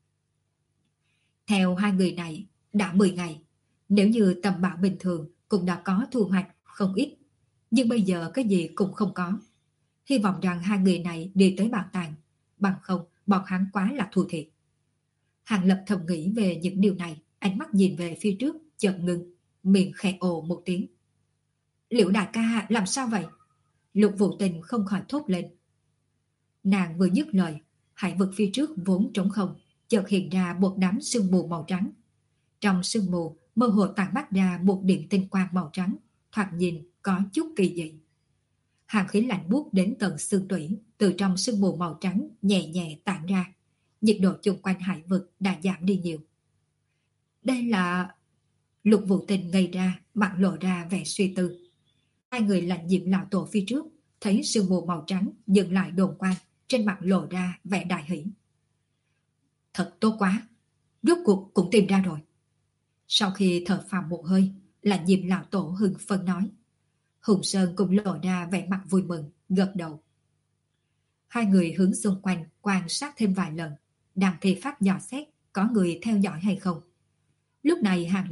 Theo hai người này đã 10 ngày, nếu như tầm bão bình thường cũng đã có thu hoạch không ít, nhưng bây giờ cái gì cũng không có. Hy vọng rằng hai người này đi tới bảo tàng, bằng không bọn hắn quá là thua thiệt. Hàng Lập thầm nghĩ về những điều này, ánh mắt nhìn về phía trước, chợt ngừng, miệng khẽ ồ một tiếng. Liễu đại ca làm sao vậy? Lục Vũ Tình không khỏi thốt lên. Nàng vừa dứt lời, hải vực phía trước vốn trống không, chợt hiện ra một đám sương mù màu trắng. Trong sương mù mơ hồ tản mắt ra một điện tinh quang màu trắng, thoạt nhìn có chút kỳ dị. Hàn khí lạnh buốt đến tận xương tủy từ trong sương mù màu trắng nhẹ nhẹ tản ra. Nhiệt độ chung quanh hải vực đã giảm đi nhiều. Đây là... Lục Vũ Tình ngây ra, mặt lộ ra vẻ suy tư. Hai người lạnh Diệm Lão Tổ phía trước, thấy sương mù màu trắng dừng lại đồn quang, trên mặt lộ ra vẻ đại hỷ. Thật tốt quá, rốt cuộc cũng tìm ra rồi. Sau khi thở phào một hơi, lạnh Diệm Lão Tổ hưng phấn nói. Hùng Sơn cũng lộ ra vẻ mặt vui mừng, gật đầu. Hai người hướng xung quanh quan sát thêm vài lần, đang thi pháp dò xét có người theo dõi hay không. Lúc này Hàng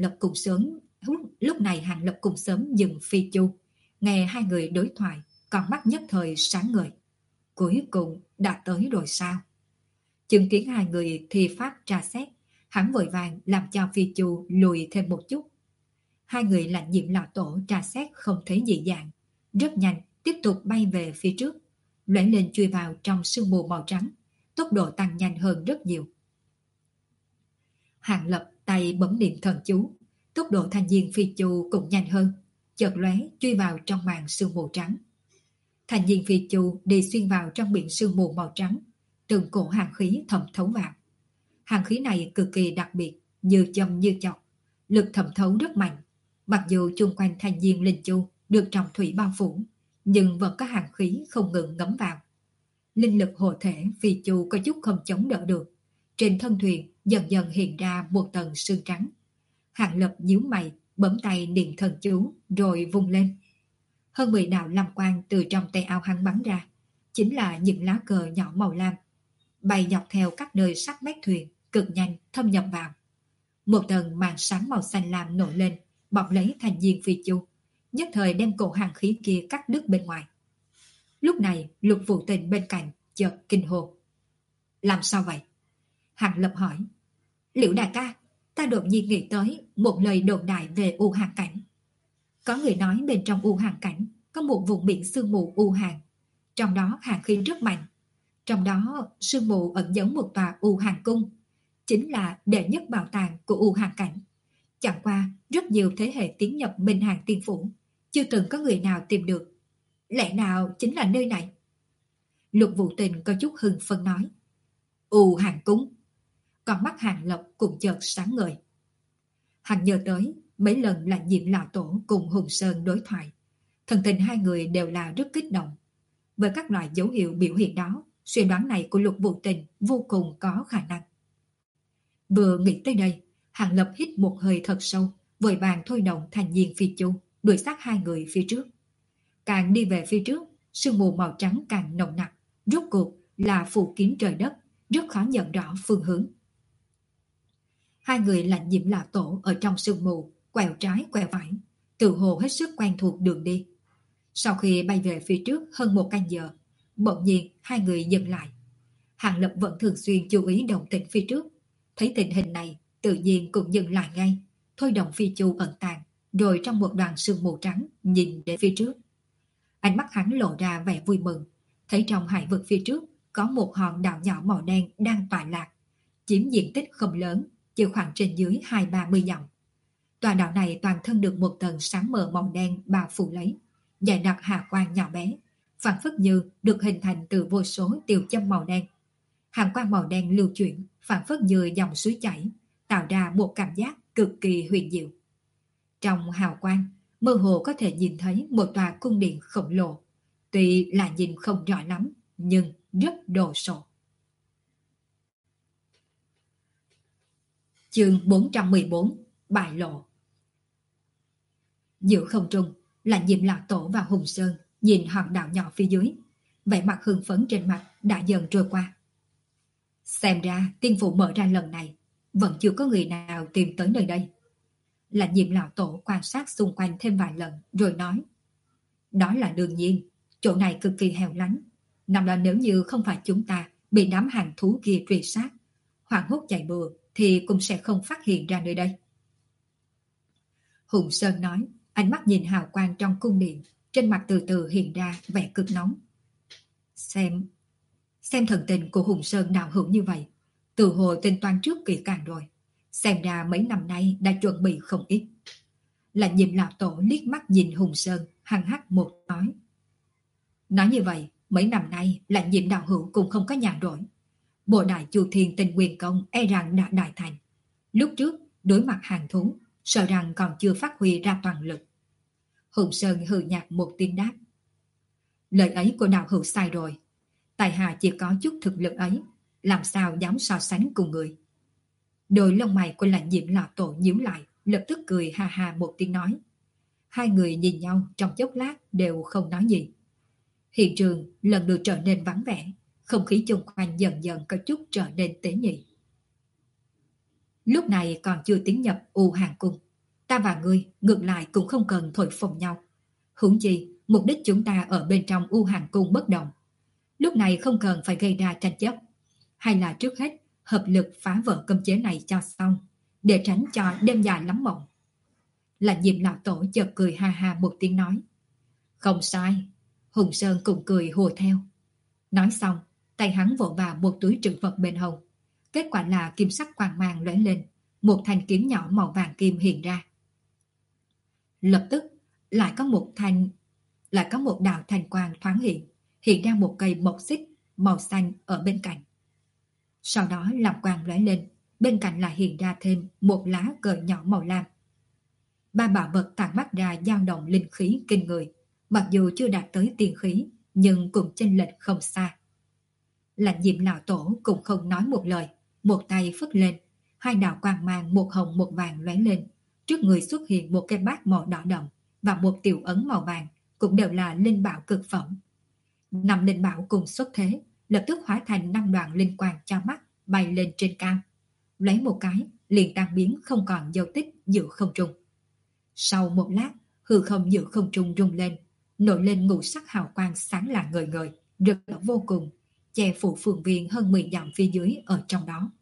Lập cùng sớm dừng phi chu, nghe hai người đối thoại, con mắt nhất thời sáng ngời. Cuối cùng đã tới rồi sao? Chứng kiến hai người thi pháp tra xét, hắn vội vàng làm cho phi chu lùi thêm một chút. Hai người lạnh Diệm Lão Tổ tra xét không thấy dị dạng, rất nhanh tiếp tục bay về phía trước, lóe lên chui vào trong sương mù màu trắng, tốc độ tăng nhanh hơn rất nhiều. Hàng Lập tay bấm niệm thần chú, tốc độ thành viên phi chu cũng nhanh hơn, chợt lóe chui vào trong màn sương mù trắng. Thành viên phi chu đi xuyên vào trong biển sương mù màu trắng, từng cổ hàn khí thẩm thấu vào. Hàn khí này cực kỳ đặc biệt, như châm như chọc, lực thẩm thấu rất mạnh. Mặc dù chung quanh thành viên linh chu được trọng thủy bao phủ, nhưng vẫn có hàn khí không ngừng ngấm vào. Linh lực hộ thể phi chu có chút không chống đỡ được. Trên thân thuyền dần dần hiện ra một tầng sương trắng. Hàng Lập nhíu mày, bấm tay niệm thần chú rồi vung lên. Hơn 10 đạo lam quang từ trong tay áo hắn bắn ra, chính là những lá cờ nhỏ màu lam, bay dọc theo các nơi sát mép thuyền, cực nhanh thâm nhập vào. Một tầng màn sáng màu xanh lam nổi lên, bọc lấy thành viên phi chu, nhất thời đem cổ hàn khí kia cắt đứt bên ngoài. Lúc này Lục Vũ Tình bên cạnh chợt kinh hô. Làm sao vậy? Hàng Lập hỏi. Liễu đại ca, ta đột nhiên nghĩ tới một lời đồn đại về U Hàn Cảnh. Có người nói bên trong U Hàn Cảnh có một vùng biển sương mù U Hàn, trong đó hàn khí rất mạnh. Trong đó sương mù ẩn giấu một tòa U Hàn Cung, chính là đệ nhất bảo tàng của U Hàn Cảnh. Chẳng qua rất nhiều thế hệ tiến nhập Minh Hàn Tiên Phủ, chưa từng có người nào tìm được. Lẽ nào chính là nơi này? Lục Vũ Tình có chút hưng phấn nói. U Hàn Cung. Còn mắt Hàng Lập cũng chợt sáng ngời. Hắn nhớ tới mấy lần là Diệm Lão Tổ cùng Hùng Sơn đối thoại, thần tình hai người đều là rất kích động. Với các loại dấu hiệu biểu hiện đó, suy đoán này của Lục Vũ Tình vô cùng có khả năng. Vừa nghĩ tới đây, Hàng Lập hít một hơi thật sâu, vội vàng thôi động thành viên phi chu, đuổi sát hai người phía trước. Càng đi về phía trước, sương mù màu trắng càng nồng nặc, rốt cuộc là phủ kín trời đất, rất khó nhận rõ phương hướng. Hai người lạnh Diệm Lão Tổ ở trong sương mù, quẹo trái quẹo phải, tự hồ hết sức quen thuộc đường đi. Sau khi bay về phía trước hơn một canh giờ, Bỗng nhiên hai người dừng lại. Hàng Lập vẫn thường xuyên chú ý động tĩnh phía trước. Thấy tình hình này, tự nhiên cũng dừng lại ngay, thôi động phi chu ẩn tàng, rồi trong một đoàn sương mù trắng nhìn đến phía trước. Ánh mắt hắn lộ ra vẻ vui mừng, thấy trong hải vực phía trước có một hòn đảo nhỏ màu đen đang tọa lạc, chiếm diện tích không lớn, chỉ khoảng trên dưới 20-30 dặm. Tòa đảo này toàn thân được một tầng sáng mờ màu đen bao phủ lấy, dày đặc hà quang nhỏ bé, phảng phất như được hình thành từ vô số tiêu châm màu đen. Hàng quang màu đen lưu chuyển, phảng phất như dòng suối chảy, tạo ra một cảm giác cực kỳ huyền diệu. Trong hào quang, mơ hồ có thể nhìn thấy một tòa cung điện khổng lồ, tuy là nhìn không rõ lắm, nhưng rất đồ sộ. Chương 414: Bại lộ. Giữa không trung, là Diệm Lạc Tổ và Hùng Sơn nhìn hòn đảo nhỏ phía dưới, vẻ mặt hưng phấn trên mặt đã dần trôi qua. Xem ra tiên phụ mở ra lần này vẫn chưa có người nào tìm tới nơi đây. Là Diệm Lão Tổ quan sát xung quanh thêm vài lần rồi nói: đó là đương nhiên, chỗ này cực kỳ hẻo lánh. Năm đó nếu như không phải chúng ta bị đám hàng thú kia truy sát, hoảng hốt chạy bừa thì cũng sẽ không phát hiện ra nơi đây. Hùng Sơn nói, ánh mắt nhìn hào quang trong cung điện, trên mặt từ từ hiện ra vẻ cực nóng. Xem thần tình của Hùng Sơn đạo hữu như vậy, từ hồi tính toán trước kỹ càng rồi, xem ra mấy năm nay đã chuẩn bị không ít. Là Diệm Lão Tổ liếc mắt nhìn Hùng Sơn, hăng hắc một nói. Nói như vậy, mấy năm nay là Diệm đạo hữu cũng không có nhàn rỗi. Bộ đại Chu Thiên Tinh Nguyên Công e rằng đã đại thành. Lúc trước, đối mặt hàng thú, sợ rằng còn chưa phát huy ra toàn lực. Hùng Sơn hừ nhạt một tiếng đáp. Lời ấy của đạo hữu sai rồi. Tài hạ chỉ có chút thực lực ấy, làm sao dám so sánh cùng người. Đôi lông mày của Lãnh Diệm Lão Tổ nhíu lại, lập tức cười ha ha một tiếng nói. Hai người nhìn nhau trong chốc lát đều không nói gì. Hiện trường lần lượt trở nên vắng vẻ, không khí xung quanh dần dần có chút trở nên tế nhị. Lúc này còn chưa tiến nhập U Hàng Cung, ta và ngươi ngược lại cũng không cần thổi phồng nhau. Huống chi, mục đích chúng ta ở bên trong U Hàng Cung bất đồng. Lúc này không cần phải gây ra tranh chấp. Hay là trước hết hợp lực phá vỡ cấm chế này cho xong, để tránh cho đêm dài lắm mộng. Là Diệm Lão Tổ chợt cười ha ha một tiếng nói. Không sai. Hùng Sơn cũng cười hùa theo. Nói xong, tay hắn vỗ vào một túi trữ vật bên hông. Kết quả là kim sắc quang mang lóe lên, một thanh kiếm nhỏ màu vàng kim hiện ra. Lập tức lại có một đạo thanh quang thoáng hiện ra một cây mộc xích màu xanh ở bên cạnh. Sau đó làm quang lóe lên, bên cạnh lại hiện ra thêm một lá cờ nhỏ màu lam. Ba bảo vật tản mắt ra dao động linh khí kinh người, mặc dù chưa đạt tới tiên khí, nhưng cũng chênh lệch không xa. Lãnh Diệm Lão Tổ cũng không nói một lời, một tay phất lên, hai đạo quang mang một hồng một vàng lóe lên, trước người xuất hiện một cái bát màu đỏ đậm và một tiểu ấn màu vàng, cũng đều là linh bảo cực phẩm. 5 linh bảo cùng xuất thế, lập tức hóa thành 5 đoàn linh quang cho mắt bay lên trên cao, lấy một cái liền tan biến không còn dấu tích giữa không trung. Sau một lát, hư không giữa không trung rung lên, nổi lên ngũ sắc hào quang sáng lạng ngời ngời, rực rỡ vô cùng, che phủ phường viên hơn 10 dặm phía dưới ở trong đó.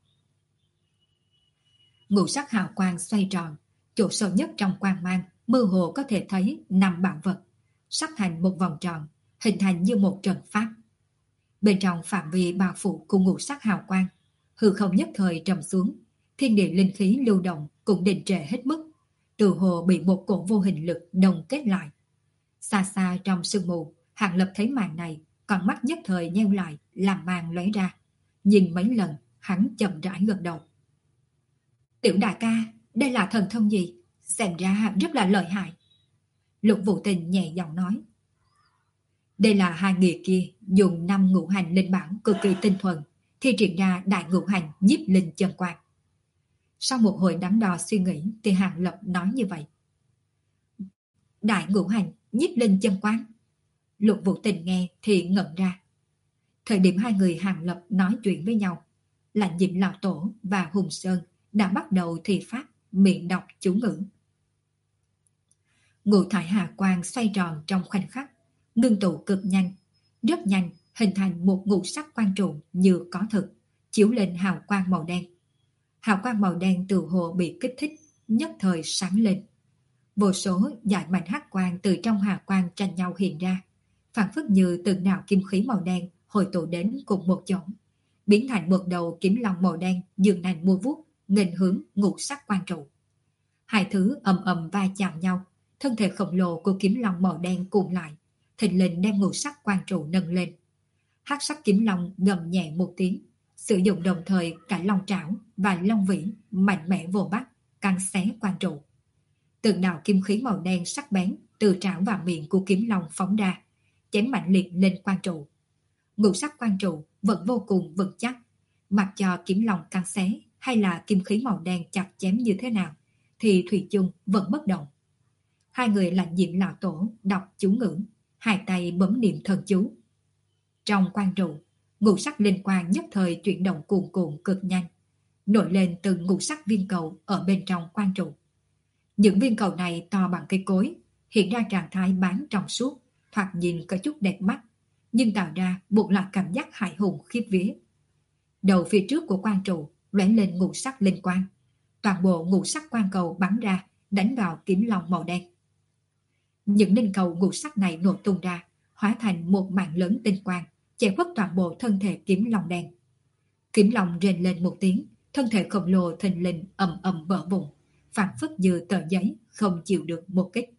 Ngũ sắc hào quang xoay tròn, chỗ sâu nhất trong quang mang mơ hồ có thể thấy 5 bảo vật, sắp thành một vòng tròn, hình thành như một trận pháp. Bên trong phạm vi bao phủ của ngũ sắc hào quang, hư không nhất thời trầm xuống, thiên địa linh khí lưu động cũng đình trệ hết mức, từ hồ bị một cổ vô hình lực đồng kết lại. Xa xa trong sương mù, Hàng Lập thấy màn này, con mắt nhất thời nheo lại, làm màn lóe ra. Nhìn mấy lần, hắn chậm rãi gật đầu. Tiểu đại ca, đây là thần thông gì? Xem ra rất là lợi hại. Lục Vũ Tình nhẹ giọng nói. Đây là hai người kia dùng 5 ngũ hành linh bảo cực kỳ tinh thuần, thi triển ra đại ngũ hành nhiếp linh chân quang. Sau một hồi đắn đo suy nghĩ thì Hàng Lập nói như vậy. Đại ngũ hành nhiếp linh chân quang. Lục Vũ Tình nghe thì ngẩn ra. Thời điểm hai người Hàng Lập nói chuyện với nhau, Lãnh Diệm Lão Tổ và Hùng Sơn đã bắt đầu thì phát miệng đọc chú ngữ. Ngũ thải hà quang xoay tròn trong khoảnh khắc, ngưng tụ cực nhanh, rất nhanh hình thành một ngũ sắc quang trụ như có thực, chiếu lên hào quang màu đen. Hào quang màu đen từ hồ bị kích thích, nhất thời sáng lên. Vô số dải mảnh hắc quang từ trong hào quang tranh nhau hiện ra, phản phất như từng đạo kim khí màu đen hội tụ đến cùng một chỗ, biến thành một đầu kiếm long màu đen dường nành mua vuốt, nghênh hướng ngũ sắc quang trụ. Hai thứ ầm ầm va chạm nhau, thân thể khổng lồ của kiếm long màu đen cuộn lại, thình lình đem ngũ sắc quang trụ nâng lên. Hắc sắc kiếm long gầm nhẹ một tiếng, sử dụng đồng thời cả long trảo và long vĩ mạnh mẽ vồ bắt, căng xé quang trụ. Từng đạo kim khí màu đen sắc bén từ trảo và miệng của kiếm long phóng ra, chém mạnh liệt lên quang trụ. Ngũ sắc quang trụ vẫn vô cùng vững chắc, mặc cho kiếm long căng xé hay là kim khí màu đen chặt chém như thế nào, thì thủy chung vẫn bất động. Hai người Lãnh Diệm lão tổ đọc chú ngữ, hai tay bấm niệm thần chú. Trong quang trụ, ngũ sắc linh quang nhất thời chuyển động cuồn cuộn cực nhanh, nổi lên từng ngũ sắc viên cầu ở bên trong quang trụ. Những viên cầu này to bằng cây cối, hiện ra trạng thái bán trong suốt, thoạt nhìn có chút đẹp mắt, nhưng tạo ra một loại cảm giác hãi hùng khiếp vía. Đầu phía trước của quang trụ lóe lên ngũ sắc linh quang, toàn bộ ngũ sắc quang cầu bắn ra, đánh vào kiếm long màu đen. Những linh cầu ngũ sắc này nổ tung ra, hóa thành một mảng lớn tinh quang, che khuất toàn bộ thân thể kiếm long đen. Kiếm long rên lên một tiếng, thân thể khổng lồ thình lình ầm ầm vỡ vụn, phản phất như tờ giấy không chịu được một kích.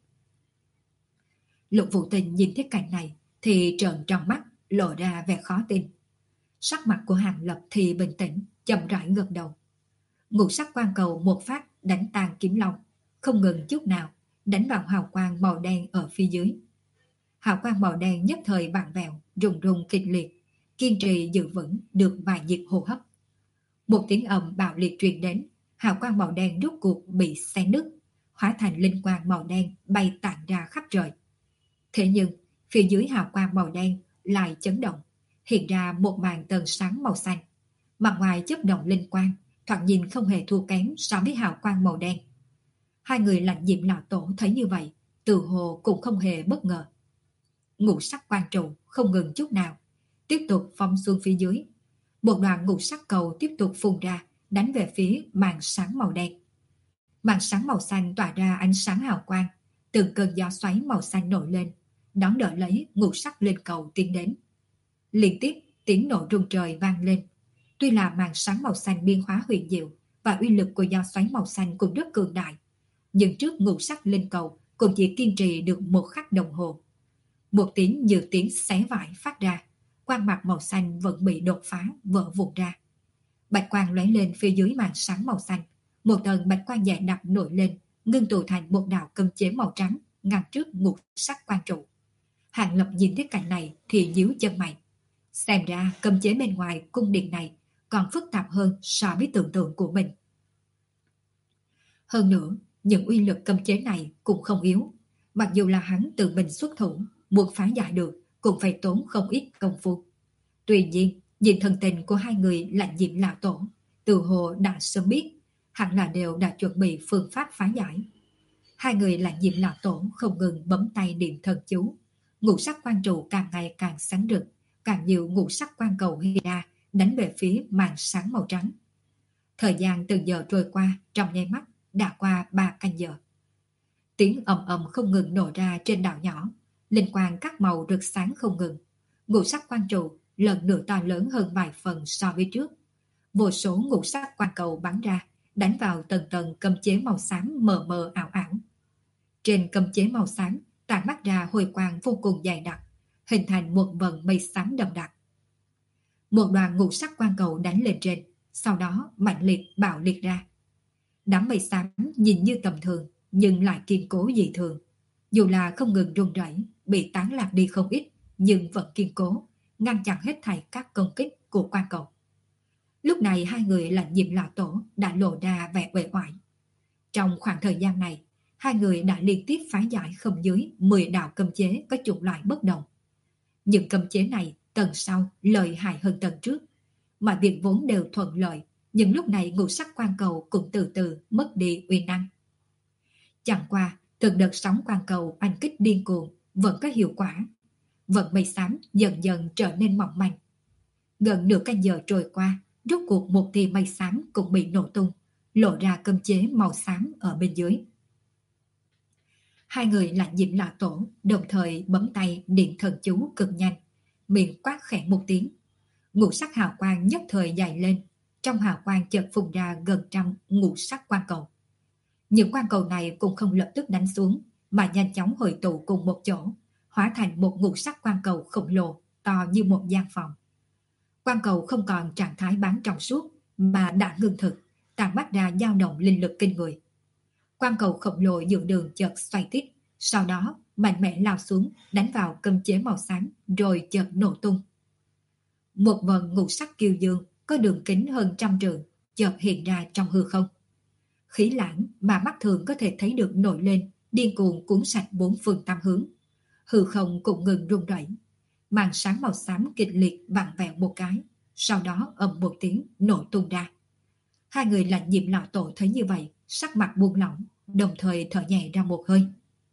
Lục Vũ Tình nhìn thấy cảnh này thì trợn tròn mắt, lộ ra vẻ khó tin. Sắc mặt của Hàng Lập thì bình tĩnh, chậm rãi gật đầu. Ngũ sắc quang cầu một phát đánh tan kiếm long, không ngừng chút nào, đánh vào hào quang màu đen ở phía dưới. Hào quang màu đen nhất thời vặn vẹo, rung rung kịch liệt, kiên trì giữ vững được vài nhịp hô hấp. Một tiếng ầm bạo liệt truyền đến, hào quang màu đen rút cuộc bị xé nứt, hóa thành linh quang màu đen bay tản ra khắp trời. Thế nhưng, phía dưới hào quang màu đen lại chấn động, hiện ra một màn tầng sáng màu xanh. Mặt ngoài chớp động linh quang, thoạt nhìn không hề thua kém so với hào quang màu đen. Hai người Lãnh Diệm lão tổ thấy như vậy, tự hồ cũng không hề bất ngờ. Ngũ sắc quang trụ không ngừng chút nào, tiếp tục phóng xuống phía dưới. Một đoạn ngũ sắc cầu tiếp tục phun ra, đánh về phía màn sáng màu đen. Màn sáng màu xanh tỏa ra ánh sáng hào quang, từng cơn gió xoáy màu xanh nổi lên, đón đỡ lấy ngũ sắc lên cầu tiến đến. Liên tiếp tiếng nổ rung trời vang lên. Tuy là màn sáng màu xanh biên hóa huyền diệu và uy lực của gió xoáy màu xanh cũng rất cường đại, nhưng trước ngũ sắc lên cầu cũng chỉ kiên trì được một khắc đồng hồ. Một tiếng như tiếng xé vải phát ra, quang mạc màu xanh vẫn bị đột phá, vỡ vụn ra. Bạch quang lóe lên phía dưới màn sáng màu xanh, một tầng bạch quang dày đặc nổi lên, ngưng tụ thành một đạo cấm chế màu trắng ngăn trước ngũ sắc quang trụ. Hàng Lập nhìn thấy cảnh này thì nhíu chân mày. Xem ra cấm chế bên ngoài cung điện này còn phức tạp hơn so với tưởng tượng của mình. Hơn nữa, những uy lực cấm chế này cũng không yếu. Mặc dù là hắn tự mình xuất thủ, muốn phá giải được cũng phải tốn không ít công phu. Tuy nhiên, nhìn thần tình của hai người Lãnh Diệm lão tổ, từ hồ đã sớm biết, hẳn là đều đã chuẩn bị phương pháp phá giải. Hai người Lãnh Diệm lão tổ không ngừng bấm tay niệm thần chú. Ngũ sắc quang trụ càng ngày càng sáng rực, càng nhiều ngũ sắc quang cầu hiện ra, đánh về phía màn sáng màu trắng. Thời gian từng giờ trôi qua, trong nháy mắt đã qua 3 canh giờ. Tiếng ầm ầm không ngừng nổ ra trên đảo nhỏ, linh quang các màu rực sáng không ngừng. Ngũ sắc quang trụ lần nữa to lớn hơn vài phần so với trước. Vô số ngũ sắc quang cầu bắn ra, đánh vào tầng tầng cấm chế màu xám mờ mờ ảo ảo. Trên cấm chế màu xám tản mắt ra hồi quang vô cùng dày đặc, hình thành một vầng mây xám đậm đặc. Một đoàn ngũ sắc quang cầu đánh lên trên, sau đó mạnh liệt bạo liệt ra. Đám mây xám nhìn như tầm thường, nhưng lại kiên cố dị thường. Dù là không ngừng rung rẩy, bị tán lạc đi không ít, nhưng vẫn kiên cố, ngăn chặn hết thảy các công kích của quang cầu. Lúc này hai người Lãnh Diệm lão tổ đã lộ ra vẻ uể oải. Trong khoảng thời gian này, hai người đã liên tiếp phá giải không dưới 10 đạo cấm chế có chủng loại bất đồng. Những cấm chế này tầng sau lợi hại hơn tầng trước, mọi việc vốn đều thuận lợi, nhưng lúc này ngũ sắc quang cầu cũng từ từ mất đi uy năng. Chẳng qua, từng đợt sóng quang cầu anh kích điên cuồng vẫn có hiệu quả. Vận mây xám dần dần trở nên mỏng manh. Gần nửa canh giờ trôi qua, rốt cuộc một tia mây xám cũng bị nổ tung, lộ ra cơm chế màu xám ở bên dưới. Hai người là Diệm Lão Tổ, đồng thời bấm tay niệm thần chú cực nhanh, miệng quát khẽ một tiếng. Ngũ sắc hào quang nhất thời dày lên, trong hào quang chợt phun ra gần trăm ngũ sắc quang cầu. Những quang cầu này cũng không lập tức đánh xuống, mà nhanh chóng hội tụ cùng một chỗ, hóa thành một ngũ sắc quang cầu khổng lồ, to như một gian phòng. Quang cầu không còn trạng thái bán trong suốt, mà đã ngưng thực, tàn mắt ra dao động linh lực kinh người. Quang cầu khổng lồ giữa đường chợt xoay tít, sau đó mạnh mẽ lao xuống, đánh vào cơm chế màu xám, rồi chợt nổ tung. Một vần ngũ sắc kiêu dương có đường kính hơn 100 trượng chợt hiện ra trong hư không. Khí lãng mà mắt thường có thể thấy được nổi lên, điên cuồng cuốn sạch bốn phương tám hướng. Hư không cũng ngừng rung rẩy. Màn sáng màu xám kịch liệt vặn vẹo một cái, sau đó ầm một tiếng nổ tung ra. Hai người lạnh Diệm Lão Tổ thấy như vậy, sắc mặt buông lỏng, đồng thời thở nhẹ ra một hơi.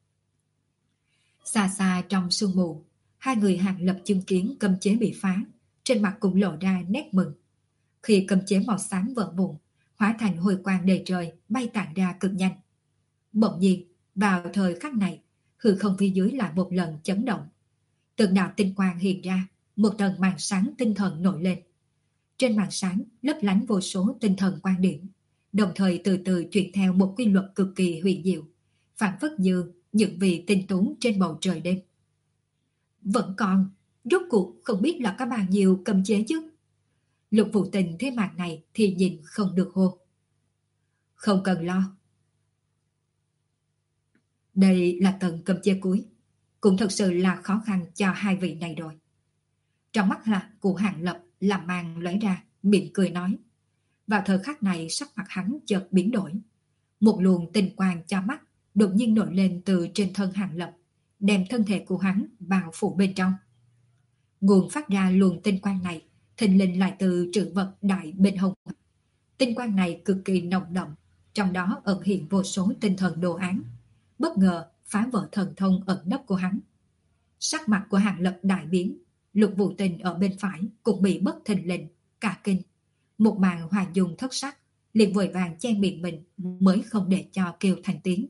Xa xa trong sương mù, hai người Hàng Lập chứng kiến cấm chế bị phá, trên mặt cũng lộ ra nét mừng. Khi cấm chế màu xám vỡ vụn, hóa thành hồi quang đầy trời, bay tản ra cực nhanh. Bỗng nhiên, vào thời khắc này, hư không phía dưới lại một lần chấn động. Từng đạo tinh quang hiện ra, một tầng màn sáng tinh thần nổi lên. Trên màn sáng lấp lánh vô số tinh thần quan điểm, đồng thời từ từ chuyển theo một quy luật cực kỳ huyền diệu, phản phất như những vị tinh tú trên bầu trời đêm. Vẫn còn, rốt cuộc không biết là có bao nhiêu cấm chế chứ. Lục Vũ Tình thế màn này thì nhìn không được hô. Không cần lo. Đây là tầng cấm chế cuối, cũng thật sự là khó khăn cho hai vị này rồi. Trong mắt là của Hàng Lập làm màn lóe ra, miệng cười nói. Vào thời khắc này sắc mặt hắn chợt biến đổi. Một luồng tinh quang cho mắt đột nhiên nổi lên từ trên thân Hàng Lập, đem thân thể của hắn bao phủ bên trong. Nguồn phát ra luồng tinh quang này thình lình lại từ trữ vật đại bên hông. Tinh quang này cực kỳ nồng đậm, trong đó ẩn hiện vô số tinh thần đồ án, bất ngờ phá vỡ thần thông ẩn nấp của hắn. Sắc mặt của Hàng Lập đại biến, Lục Vũ Tình ở bên phải cũng bị bất thình lình, cả kinh. Một màn hòa dung thất sắc, liền vội vàng che miệng mình mới không để cho kêu thành tiếng.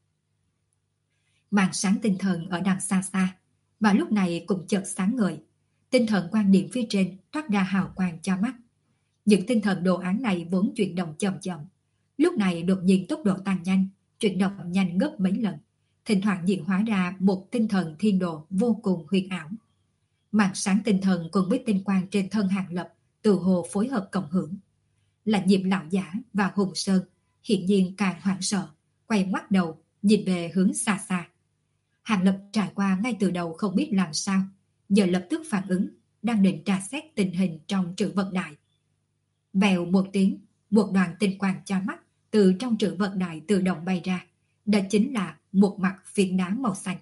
Màn sáng tinh thần ở đằng xa xa, và lúc này cũng chợt sáng ngời. Tinh thần quan điểm phía trên thoát ra hào quang cho mắt. Những tinh thần đồ án này vốn chuyển động chậm chậm, lúc này đột nhiên tốc độ tăng nhanh, chuyển động nhanh gấp mấy lần, thỉnh thoảng diễn hóa ra một tinh thần thiên đồ vô cùng huyền ảo. Màn sáng tinh thần cùng với tinh quang trên thân Hàng Lập từ hồ phối hợp cộng hưởng. Là Diệm Lão Giả và Hùng Sơn hiện nhiên càng hoảng sợ, quay ngoắt đầu nhìn về hướng xa xa. Hàng Lập trải qua ngay từ đầu không biết làm sao, giờ lập tức phản ứng, đang định tra xét tình hình trong trữ vật đại. Vèo một tiếng, một đoàn tinh quang cho mắt từ trong trữ vật đại tự động bay ra, đó chính là một mặt phiến đá màu xanh.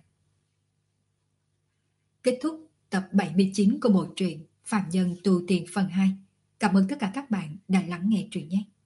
Kết thúc tập 79 của bộ truyện Phàm Nhân Tu Tiên phần 2. Cảm ơn tất cả các bạn đã lắng nghe truyện nhé.